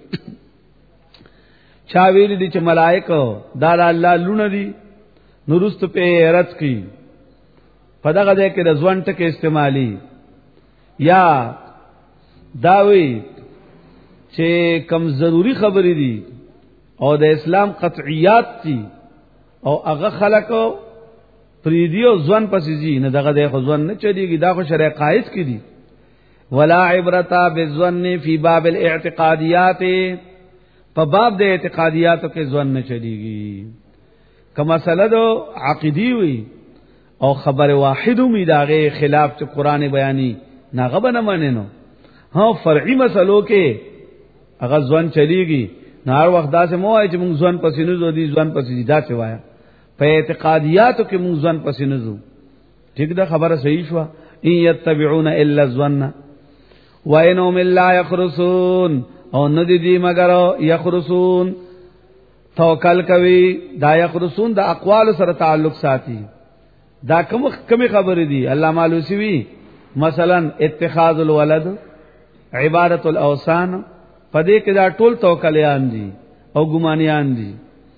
چا ویل دي چې ملائکه دا الله لونه دي نورست په رات کی په دغه ځای کې د ځوان ټکي استعمالي یا داوی چې کم ضروری خبرې دي او د اسلام قطعیات دي او هغه خلکو پریدیو ځوان پسې زی نه دغه د ځوان نه چلیږي دا خو شرع قائد کی دي ولا عبرتا بالظن فی باب الاعتقادیات په باب د اعتقادیاتو کې ځوان نه چلیږي کما مسله دو عقیدی وي او خبر واحد می داغه خلاف چې قران بیانی ناغه بنه ماننو ها فرعي مسلو کې هغه ځوان چلیږي نهار وخت دا سه مو وای چې موږ ځوان پسینو زو دي ځوان پسینو دا څه وایا په اعتقادیاتو کې موږ ځوان پسینو زو ٹھیک ده خبره صحیح شو ان يتبعون الا الظن وانهم لا يخرسون او ندی دی مگر یخرسون توکل کوي دا یخرسون د اقوال سره تعلق ساتي دا کوم خبره دي الله مالوسی وی مثلا اتخاذ الولد عبادت الاوثان پدې کې دا ټول توکلیان دي او ګمانیان دي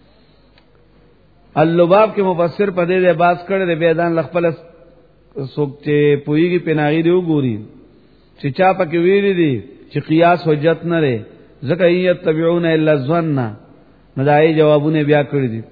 اللباب کې مفسر پدې د باس کړه د بیدان لخپل سوک چې پویږي پناغي دی وګوري چې چا پکې ویلي دي چې قیاس حجت نه لري ځکه یې تبعون الا الظن نو دای جوابونه بیا کړی دي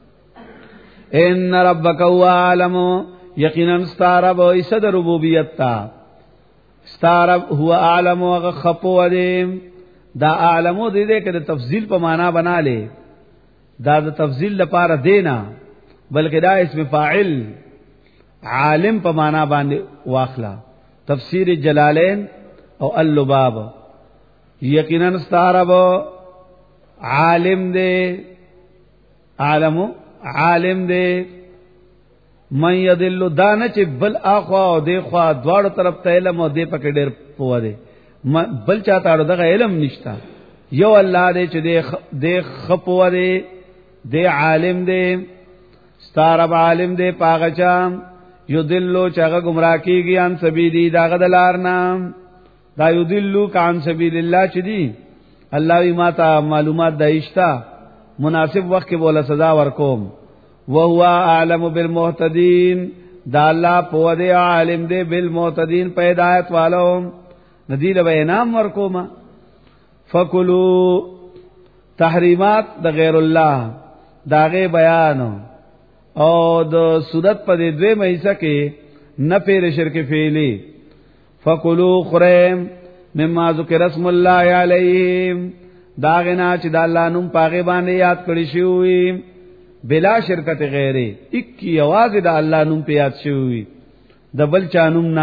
ان ربک هو عالم یقینا استعرب ایسد ربوبیت تا استعرب هو عالم او خپو ودیم دا عالمو دې کې د تفضیل په معنا بنا لې دا د تفضیل لپاره دینا بلکې دا اسم فاعل عالم په معنا باندې واخلا تفسیر جلالین او اللباب یقینا استعرب عالم دے عالمو عالم دے من یدل دانه چې بل اخوا او دی خوا دواړو طرف ته علم او دی پکې ډېر پوه دی بل چاته دغه علم نشتا یو الله دې چې دی خپو دی دی عالم دی ستارب عالم دی پاغچا یدلو چاغه گمراه کیږي ان سبیلی داغه دلار نام دا یدلو کان سبیل الله چې دی الله وی ماته معلومات دایښتا مناسب وخت کې بوله سزا ورکوم وهو اعلم بالمهتدين دا الله په دې عالم دی بالمهتدين په هدایت والو ندی له انعام ورکوم فکلوا تحریمات د غیر الله داغه بیان او د صورت په دې دوه مېسه کې نه پیر شرک فعلی فکلوا خرم مما ذکر اسم الله علیهم داغنا چې د الله نوم پاغه باندې یاد کړی شوی بلا شرکت غیره اکی आवाज د الله نوم په یاد شوی د بل چا نوم نه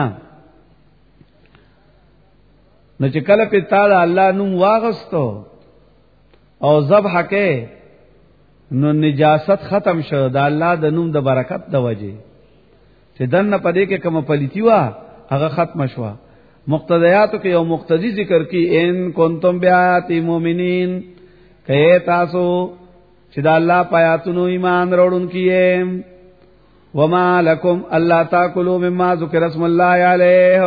نو چې کله په تعالی الله نوم واغستو او ذبح کې نو نجاست ختم شو د الله د نوم د برکت د وجه چې دنه پدې کې کوم پلیتی وا هغه ختم شو مقتضیاتو کې یو مقتضی ذکر کی ان کنتم بیات مومنین کئ تاسو چې د الله پیاتونو ایمان وروړونکي وما لکم الله تاکلوا مما ذکر اسم الله علیه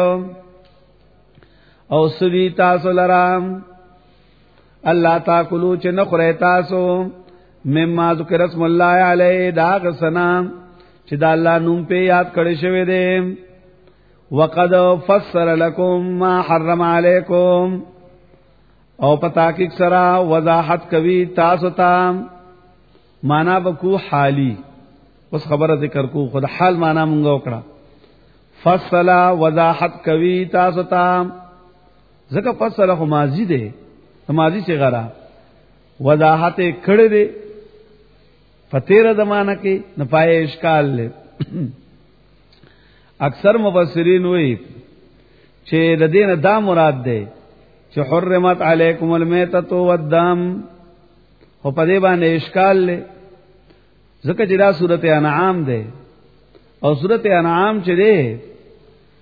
او سوی تاسو لرام الله تاکلوا چې نه خورئ تاسو مما ذکر اسم الله علیه دا غسنا چې د الله نوم په یاد کړی شوی دی وقد فسر لكم ما حرم عليكم او پتا کې سرا وضاحت کوي تاسو ته معنا بکو حالی بس خبره ذکر کو خود حال معنا مونږ وکړه فصل وضاحت کوي تاسو ته ځکه فصل خو ماضی دی ماضی څخه غرا وضاحت کړه دی فتیر زمانہ کې نه پای اشکال له اکثر مفسرین وی چې د دین دا مراد ده چې حرمت علیکم المیتۃ والدم او په دې باندې اشکال له ځکه چې دا سورته انعام ده او سورته انعام چې ده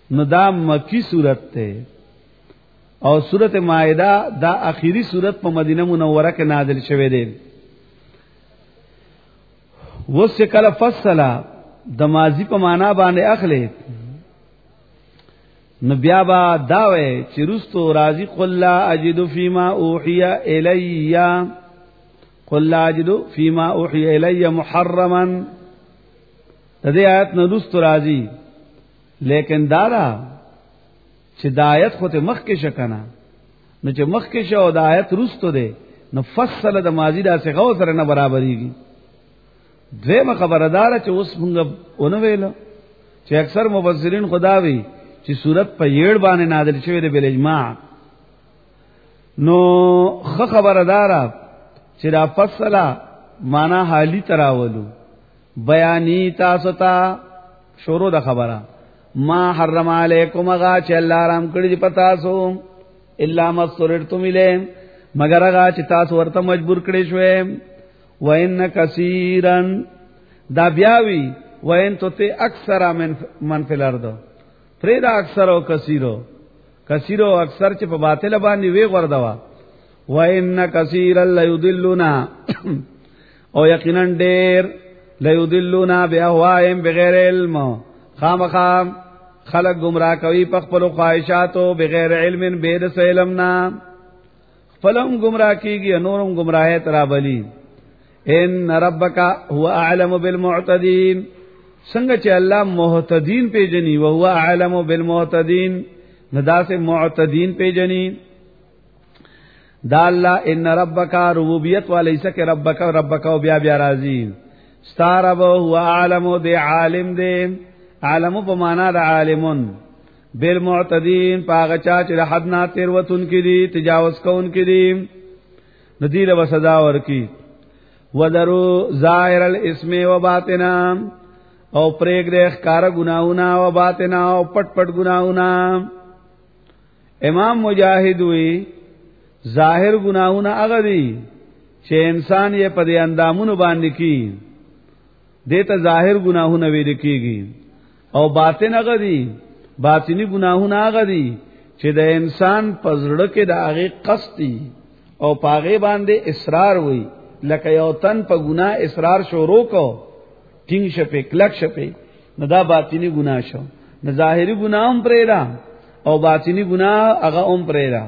نو دا مکی صورت ته او سورۃ مائده دا اخیری سورت په مدینه منوره کې نازل شوه دی. وس کله فصلا د ماضی په معنا باندې اخلي نو بیا با داوي چې رستو راضی قل لا اجد فيما اوحي الي قل لا اجد فيما اوحي الي محرما دې آیت نو رستو راضی لیکن دارا چې د آیت خو ته مخ کې شکنه نو چې مخ کې شو د آیت رستو ده نو فصل د ماضی دا څنګه غو سره نه برابرېږي. دویمه خبردار چې اوس موږ اونې ویلو چې اکثر مفسرین خداوي چې صورت په یړ باندې نازل شوی دی بل اجماع نو خبردار چې دا فصله معنا حالی تراولو بیانی تاسو ته شروع د خبره ما حرم علیکم غا چې الله رام کړی دی پتا سو الا مسررتم الیه مگر غا چې تاسو ورته مجبور کړی شوې وان کثیرا دا بیاوی وان تو اکثر من فی الارض فریدا اکثر او کثیرو اکثر چې په باطل باندې وی غردوا وان کثیرا لیضلونا او یقینا ډیر لیضلونا باهواهم بغیر علم خامخام خلق گمراه کوي په خپل خواهشاتو بغیر علم بيد علمنا فلم گمراه کیږي نورم گمراهه ترابلی. ان ربک هو اعلم بالمعتدین څنګه چې الله معتدین پیژني او هو اعلم بالمعتدین ندا سے معتدین پیژني دا الله ان ربک ربوبیت والیس کہ ربک او بیا راضی ستارب هو اعلم دی عالم دی عالم په معنا د عالمون بالمعتدین پاغه چا چې حد نه تیر وتون کړي تجاوز کون کړي ندیره وسدا ورکی ودرو ظاهر الاسم و باطنا او پریګ دې ښکار ګناونه او باطنا او پټ پټ ګناونه. امام مجاهد وی ظاهر ګناونه هغه دي چې انسان یې په دې اندامونو باندې کی دته ظاهر ګناونه ویل کیږي او باطن هغه دي باطنی ګناهونه هغه دي چې د انسان پزړه کې د هغه قصدي او پاغه باندې اصرار وي لکه یو تن په ګناه اصرار شروع کو ټینګ شپه کلک شپه نو دا باطنی ګناه شو نه ظاهری ګناه هم پرېدا او باطنی ګناه هغه هم پرېدا.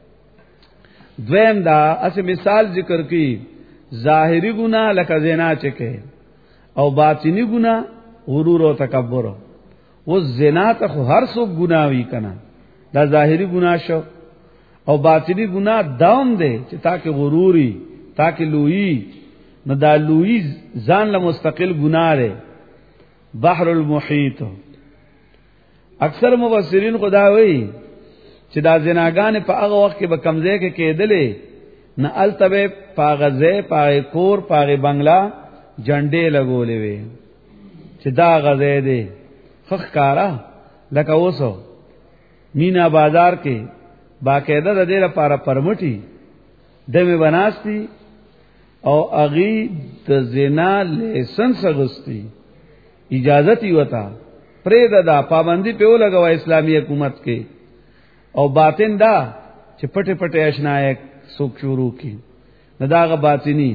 دویم دا اسه مثال ذکر کی ظاهری ګناه لکه زنا چکه او باطنی ګناه غرور او تکبر. و زنا ته هر څوک ګناوي کنه دا ظاهری ګناه شو او باطنی ګناه داوم دی چې تاکي غروري تاکي لوی نو دا لوی ځان له مستقل ګناه دی. بحر المحیط اکثر مفسرین خداوي چې دا زناګان په هغه وخت کې به کمزې کې کېدلې نه التبه پاغزه پاغه کور پاغه بنگلا جنډې لګولې وي چې دا غزې دی خخ کارا لکه اوسو مینا بازار کې باقاعده د دې لپاره پرمټي دمه بناستی او اغي د زنا لیسنس غستی اجازت یې وتا پرې دا پابندي په لګوا اسلامي حکومت کې او باطن دا چې پټه پټه آشنایک سوک شروع کی نداغه باطنی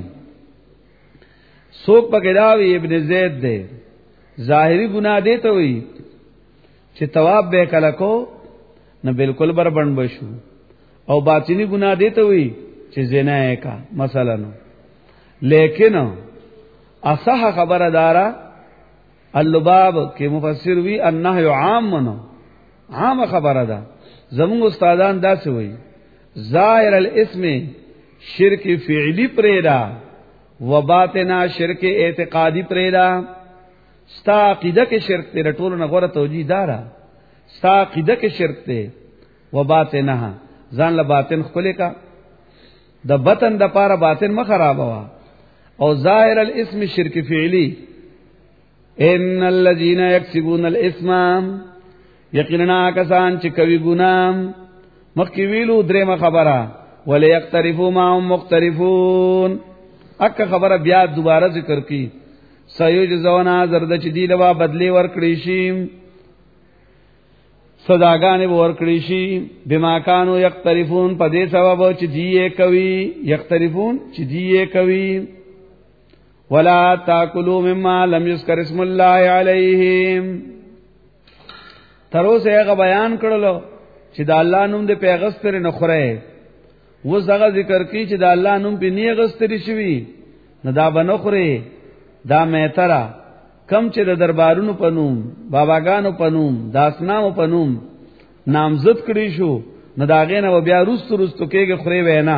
سوک پکې ابن زید دے ظاهری گناہ دیته وي چې ثواب به کله کو نه بالکل بربند بشو او باطنی گناہ دیته وي چې زنا یې کا مثلا لیکن اصح خبردارا اللباب کې مفسر وی النهي عام منو عام خبره ده زموږ استادان داسې وي ظاهر الاسم شرک فعلی پریدا و باطنا شرک اعتقادی پریدا. ستا عقیده کې شرک ته رټول نه غوړه توجیه دارا ستا عقیده کې شرک ته و باطنه ځان له باطن خپل کا د باطن د پاره باطن م خراب وا او ظاهر الاسم شرک فعلی ان الذين يكسبون الاثم یقینا کسان چې کوي ګناه مخکې ویلو درېمه خبره ولا يقترفوا ما هم مقترفون اک خبره بیا دوباره ذکر کی سيجزون زرد چې دی لوا بدلی ورکړي شي سزاګانې ورکړي شي بما كانوا یقترفون په دې سبب چې دی کوي یقترفون چې دی کوي ولا تاكلوا مما لم يذكر اسم الله عليه تر اوسه هغه بیان کړلو چې د الله نوم د پیغمبر نه خوره و زغه ذکر کی چې د الله نوم په نیغه غستری شوی نه دا بنخره دا مهتره کم چې د دربارونو په نوم باباګانو په نوم داسنامو په نوم نامزد کړی شو نه داغه نه بیا روستو کېږي خوري وینا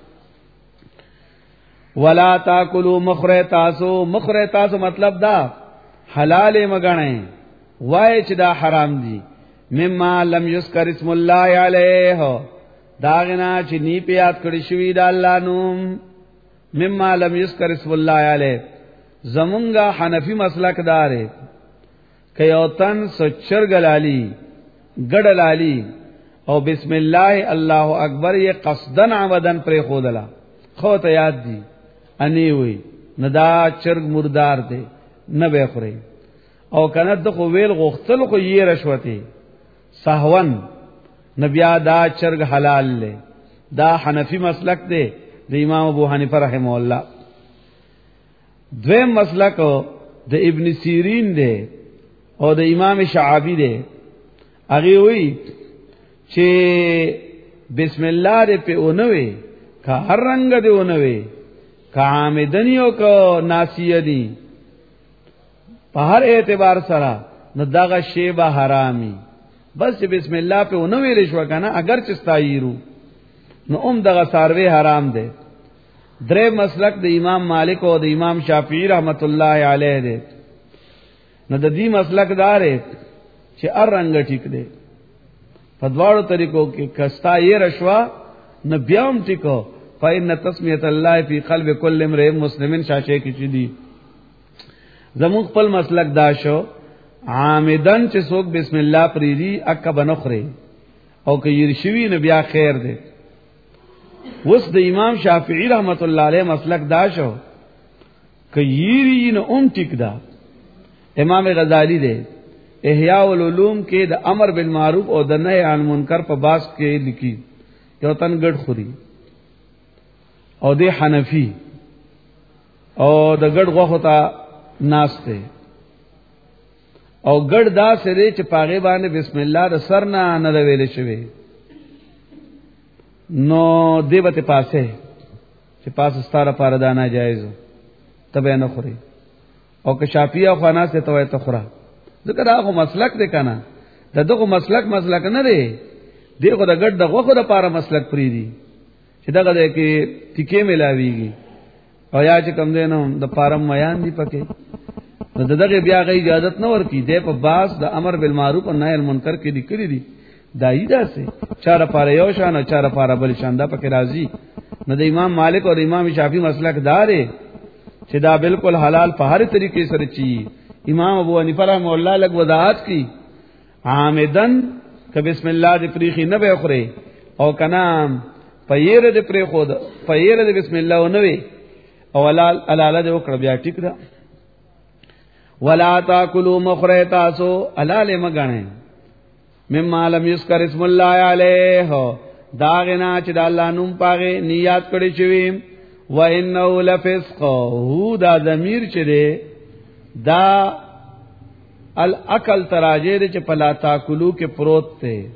ولا تاکلوا مخره تاسو مطلب دا حلال مګنه وای چې دا حرام دي مما لم یذکر اسم الله علیه داغنا چې نی په یاد کړی شوی د الله نوم مما لم یذکر اسم الله علیه زمونږه حنفی مسلک داره کيوتن سچر گلالی گڑلالی او بسم الله الله اکبر یہ قصدن عمدن پر خودلا خو ته یاد دی انی وی ندا چرګ مردار دی نه به خوري او کنه د خو ویل غختل خو یې رشوته سهون نبیا دا چرګ حلال له دا حنفی مسلک دی د امام ابو حنیفه رحمه الله دویم مسلک د ابن سیرین دی او د امام شعبی دی هغه وی چې بسم الله دې په اونوي کا هر رنگ دې اونوي کا عامدنیو کو ناسیه دي په هر اعتبار سره نو دغه شی به حرامي بس بسم الله په اونوي رشوه کنه اگر چستایرو نو دغه ساروی حرام دی درې مسلک د امام مالک او د امام شافعی رحمت الله علیه دی نو د دې مسلک دارې چې ار رنگ ټیک دی په دواړو طریقو کې کستا یې رشوا نه بیام ټیکو فإن تسمیت الله فی قلب کل امرئ مسلمن شاشه کې چي دي زموږ خپل مسلک دا شو عامدن چې څوک بسم الله پریری اک بنخره او کې یرشوی نه بیا خیر دی وس د امام شافعی رحمت الله علیه مسلک دا شو ک یری نه ټیک دا امام غزالی دی احیاء العلوم کې د امر بالمعروف او د نهی عن منکر په باس کې لیکي یو تن ګډ خوري او د حنفی او د ګډ غوخه تا ناشته او ګډ دا سره چې پاغه باندې بسم الله د سر نه ویل شوی نو دیوته پاسه چې پاس ستاره پاره دا ناجایز تبه نه خوري او که شافعی خوانا سے توه تخرا ذکر هغه مسلک دی کنه دغه مسلک نه دی دغه د ګډ دغه خو د پاره مسلک پری دی چې دغه د کې ټیکې ملاویږي او یا چې کم دینو د پارم میان دی پکې نو دغه بیا غي اجازه نه ورکی دی په باس د امر بالمعروف او نهی عن المنکر کې لیکلي دي دایدا سه چار پاره یو شان او چار پاره بل شان دا پکې راځي نو د امام مالک او امام شافعی مسلک دار چې دا بالکل حلال په هر طریقې سره چی امام ابو حنیفه رحمه الله لګ وضاحت کی عامدن ک بسم الله دې پریخي نه به خوري او کنا پیر دې پری خود پیر دې بسم الله او نوې او الاله دې وکړه بیا ټیک دا ولا تاکلوا مخریتاسو الاله مګنه مما لم یذکر اسم الله علیه داغنا چې د الله نوم پاغه نیت کړی شوی و انه لفسق هو دا ضمیر چې دی دا الاکل تراجه دی چې پلا تاکلو کې پروت ته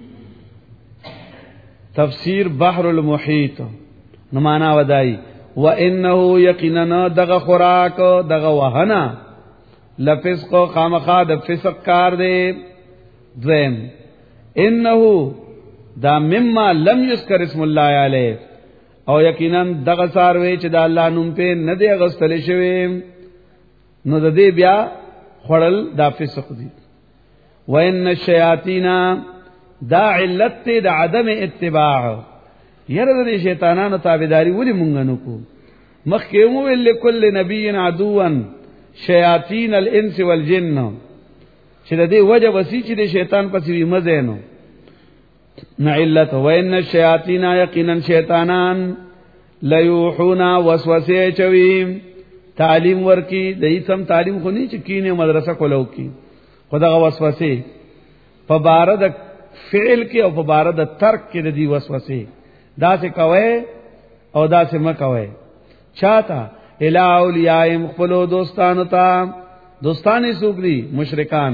تفسیر بحر المحیط نو معنا ودای و انه یقینا دغه خوراک دغه وهنا لفسق خامخا د فسق کار دی دویم انه دا مما لم یذکر اسم الله علیه او یقینا دغه ساروی چې د الله نوم په نه دی غستل شوی نو د دې بیا خړل دا فسق دی وان الشیاطین دا علت د عدم اتباع یره د شیطانانو تابعداري ولې مونږ نه کو مخکې مو ول کل نبی عدوا شیاطین الانس والجن چې د دې وجه وسی چې د شیطان پسې وي مزه نو نعلت وان الشیاطین یقینا شیطانان لیوحون وسوسه چوي تعلیم ورکی د ایسم تعلیم خو نه چې کینه مدرسه کولو کی خدغه وسوسه په بار د فعل کې او په بار د ترک کې د دې وسوسه دا څه کوي او دا څه مکوي چاته الا اولیاء مخبلو دوستانو ته دوستانی سوګري مشرکان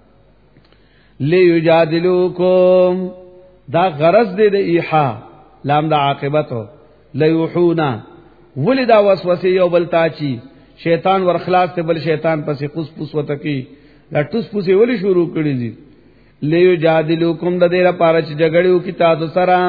لیجادلوکم دا غرض دې د ایحا لام د عاقبتو لیوحونا ولدا وسوسه یو بل تاچی شیطان ورخلاص ته بل شیطان پسې قص پوس وتکی دا ټوس پوسې ولی شروع کړی دي لیجادلوکم د دې لپاره چې جګړیو کی تاسو سره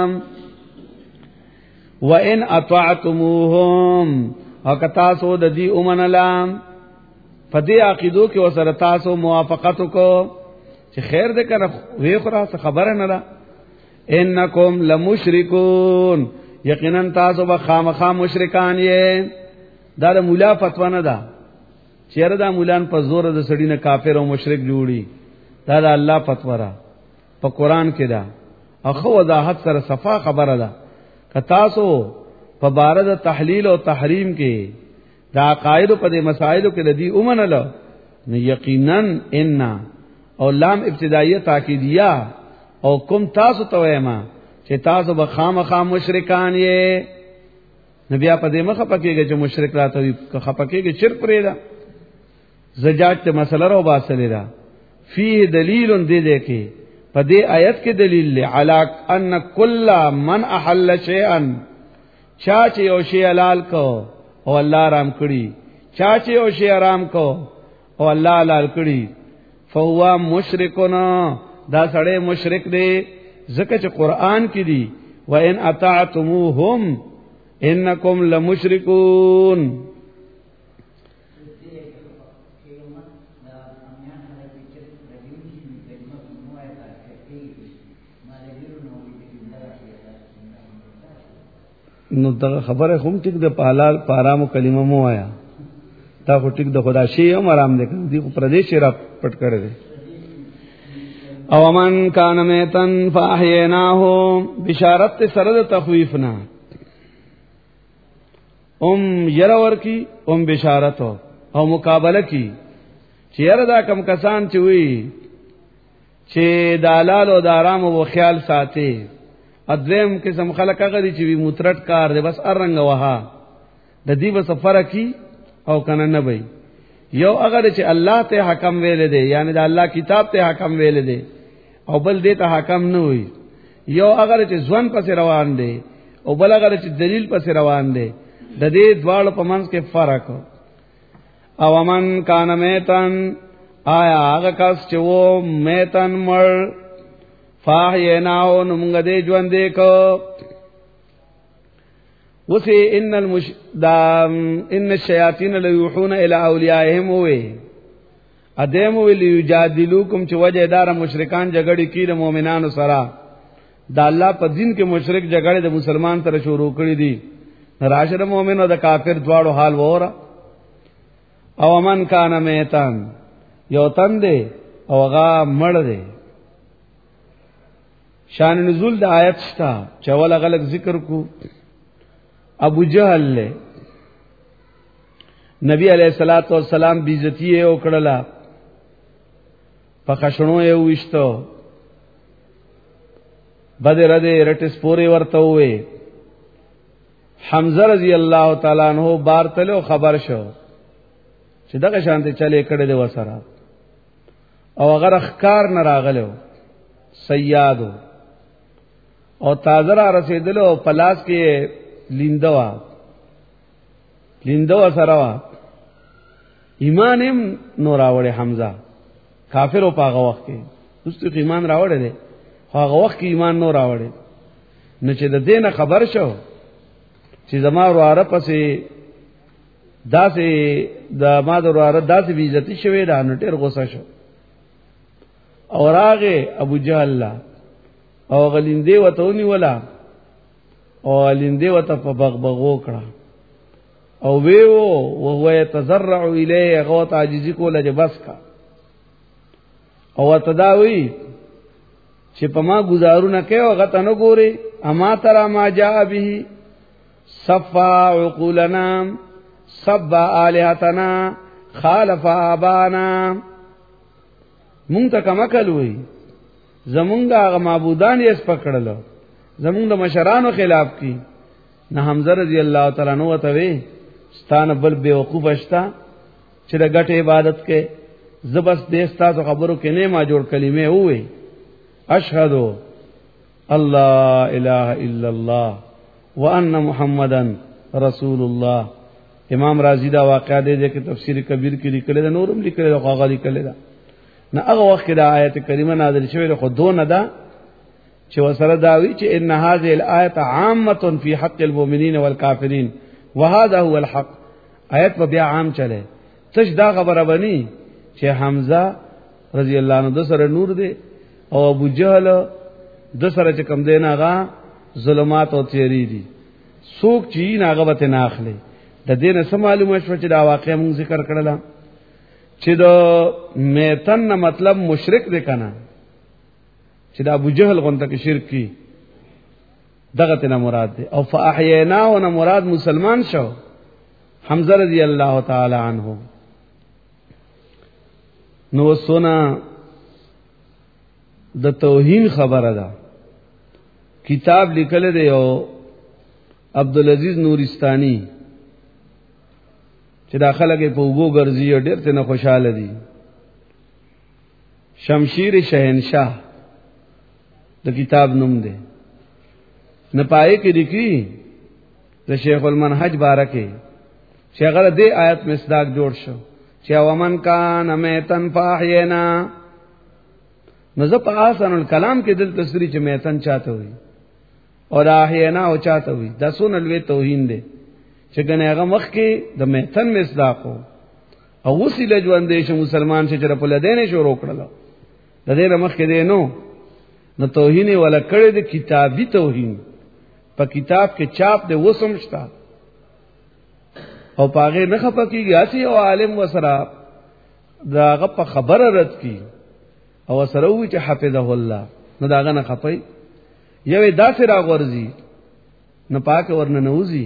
وان اطعتموهم او کتا سو د دې اومنلام فدی عقیدو کې وسره تاسو موافقت کو چې خیر دې کنه وی خورا خبره نه ده انکم لمشرکون یقینا تاسو به خامخا مشرکان یې دا د مولا فتوا نه ده چیرې دا مولان په زور د سړی نه کافر او مشرک جوړي دا د الله فتوا را په قران کې ده اخو وضاحت سره صفا خبره ده که تاسو په بار د تحلیل او تحریم کې دا عقاید په دې مسائلو کې د دې اومنل نو یقینا ان او لام ابتدائیه تاکیدیه او کوم تاسو ته وایم چې تاسو به خامخا مشرکان یې نبی په دې مخه پکېږي چې مشرک راته وي که خپکېږي شرک پرې ده زجاج ته مسله راو باسلې ده فيه دلیل دې دې کې په دې آیت کې دلیل له علاق ان کل من احل شیئا چا چې یو شی حلال کو او الله حرام کړی چا چې یو شی حرام کو او الله حلال کړی فهو مشرکنا دا سړی مشرک دی ځکه چې قران کې دی وان اطعتموهم انکم لمشرکون نو دا خبره هم ټیک د پالال پارامو کلمه مو آیا تا خو ټیک د خدا شی هم آرام دې دی پردیش را پټ کړی دی او من کان میتن فاحیناه بشارت سره د تخویفنا یرور کی بشارت او مقابله کی چیر دا کم کسان چوي چې دالال او دارام او خیال ساتي ادویم قسم خلق غدي چې وی مترټ کار دی بس ارنګ وها د دې بس فرق کی او کنه نه وي یو اگر چې الله ته حکم ویل دی یعنی د الله کتاب ته حکم ویل دی او بل دې ته حکم نه وي یو اگر چې ځوان پس روان دی او بل اگر چې دلیل پس روان دی د دې دواړو په منځ کې فرق او من کان میتن آیا هغه کس چې وو میتن مړ فاحیناو نمغ دې ژوند دې کو وسی ان الشیاطین لیوحون الی اولیاءهم وی ادم ویل یجادلوکم چې وجه دار مشرکان جګړې کړي د مؤمنانو سره د الله په دین کې مشرک جګړې د مسلمان سره شروع کړې دي راشد مؤمن او د کافر دواړو حال وره او من کان میتان یو تن دی او هغه مړ دی شان نزول د آیت شتا چول غلط ذکر کو ابو جہل له نبی علیہ الصلوۃ والسلام بیزتی او کړلا پخښنو یې وښتو بدر دې رټس پورې ورته وې حمزه رضی الله تعالی عنہ بار تلو خبر شو چې دغه شانته چلے کړه د وسره او اگر اخکار نه راغلو سیادو او تازه را رسیدلو پلاس کې لیندوا سره وا ایمانم نور راوړې حمزه کافر او پاغه وخت کې دوست ایمان راوړې دي هغه وخت کې ایمان نور راوړې نو چې د دینه خبر شو چې زما ورواره پسې داسې د ما د ورواره داسې بیزتی شوې ده نو ډېر غوسه شو او راغه ابو جهل او غلیندې وتهونی ولا او غلیندې وته په بغبغو کړه او ویو وهو يتزرع الیه غوت عاجزی کوله چې بس کا او تداوی چې په ما گزارونه کوي او غته نه ګوري اما ترى ما جاء به صفا عقولنا صب الهتنا خالف ابانا مونږ ته کما کول وي زمونږ هغه معبودان یې پکړل زمونږ د مشرانو خلاف کی نه حمزه رضی الله تعالی عنہ ته وی ستانه بل بیوقوف اشتا چې د غټ عبادت کې زبس دیستا تو خبرو کې نه ما جوړ کلمې وې اشهد الله اله الا الله وان محمدن رسول الله. امام رازی دا واقعہ دے کہ تفسیر کبیر کې لیکل دا نورم لیکل دا قاغا لیکل دا نه هغه وخت کې دا آیت کریمه نازل شوې خو دون دا چې وسره داوی چې ان هذه الايه عامه فی حق المؤمنین والکافرین وهذا هو الحق. آیت په بیا عام چلے تش دا خبره بنی چې حمزه رضی الله عنه د سره نور دی او ابو جهل د سره چې کم دین هغه ظلمات او تیری دي څوک چې هغه وته ناخله د دین سم معلومه شو چې دا واقع مون ذکر کړل چې د میتن نه مطلب مشرک دی کنه چې د ابو جهل غونته کې شرک کی دغه ته مراد دی او فاحینا و نه مراد مسلمان شو حمزه رضی الله تعالی عنہ. نو سونا د توهین خبره ده کتاب لیکل دی او عبدالعزیز نورستانی چې داخله کې په وګو ګرځي او ډېر ته خوشاله دي. شمشیر شهنشاه د کتاب نوم دی نه پای کې لیکي د شیخ المنهج بارکه چې هغه دې آیت مصداق جوړ شو چې ومن کان میتن فاحینا. نو زه په آسان الکلام کې دل تصریح چې میتن چاته وي او احینا او چاته وي دا سونه لوی توهین دی چې ګنې هغه مخ کې د میتن مصداق او وسیله ژوندې شه مسلمان چې پر لدینه شروع کړل د دې مخ کې دی نو توهین ولا کړی د کتابي توهین په کتاب کې چاپ دی وسمشتا او پاغه نه خپکیږي اسی او عالم وسرا داغه په خبره رد کی او سره وی چې حفظه الله نو داغه نه خپي یوې داسې راغورځي نه پاک ورنه نوځي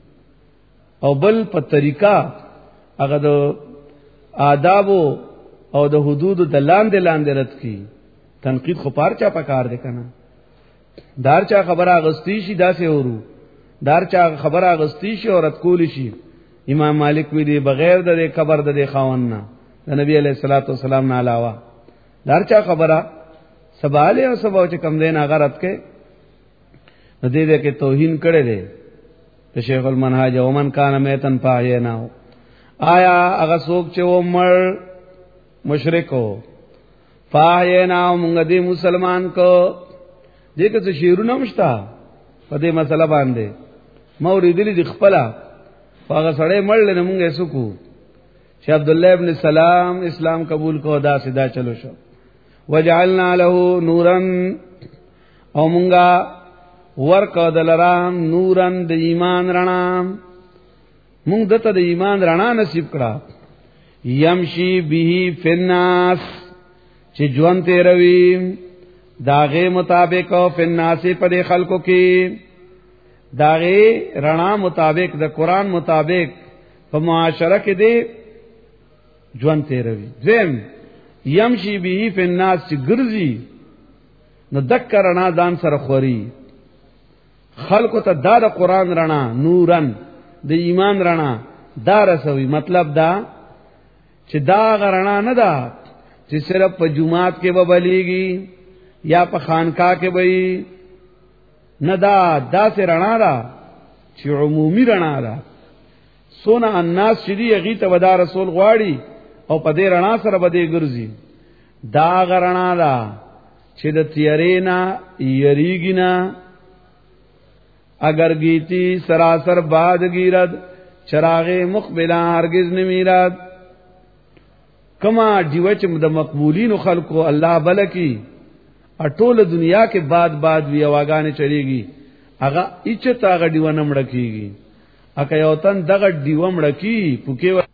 او بل په طریقہ هغه د آداب او د حدود د لاندې رد کی تنقید خو پارچا پکار دی کنه دارچا خبره اغستی شي داسې ورو دارچا خبره اغستی شي او رد کول شي. امام مالک وی دی بغیر د قبر د خاون نه د نبی علیہ الصلوۃ والسلام نه علاوه دارچا خبره سباله او سبا چې کم دین غرض کې دې کې توهین کړي دي د شیخ المنهج ومن کان میتن پاینا. آیا هغه څوک چې عمر مشرکو پاینا موږ دې مسلمان کو دې کې څه شیرونه مشتا په دې مسله باندې مورید دې خپل هغه سړی مړل نه مونږه سکو چې عبد الله ابن سلام اسلام قبول کو دا سیدا چلو شو وجعلنا له نورن او مونږه ورکو دلرام نورن د ایمان رڼا مونږ دته د ایمان رڼا نصیب کړه یمشي به فناس چې ژوند تیروي داغه مطابق او فناس په خلکو کې داغه رڼا مطابق د قران مطابق په معاشره کې دی ژوند تیروي. زم يمشي به في الناس چې ګرځي نو دک رڼا دان سره خوري خلکو ته د قران رڼا نورن د ایمان رڼا دا رسوي. مطلب دا چې دا غرڼا نه ده چې صرف په جمعات کې به بلیږي یا په خانقاه کې به نه دا سه رڼا ده چې عمومي رڼا ده. سونه الناس چې دی غي ته ودا رسول غواړي او په دې رڼا سره بده ګرځي دا غرڼا ده چې د تیرینا یریګینا اگر گیتی سراسر باد گیرد چراغ مقبلا هرگز نمیرد. کما دیوچ د مقبولین خلقو الله بلکی اټول دنیا کې باد وی واغانه چلیږي هغه اچ تا غډیو نمړ کیږي اکه یو تن دغه دیو مړ کی پوکې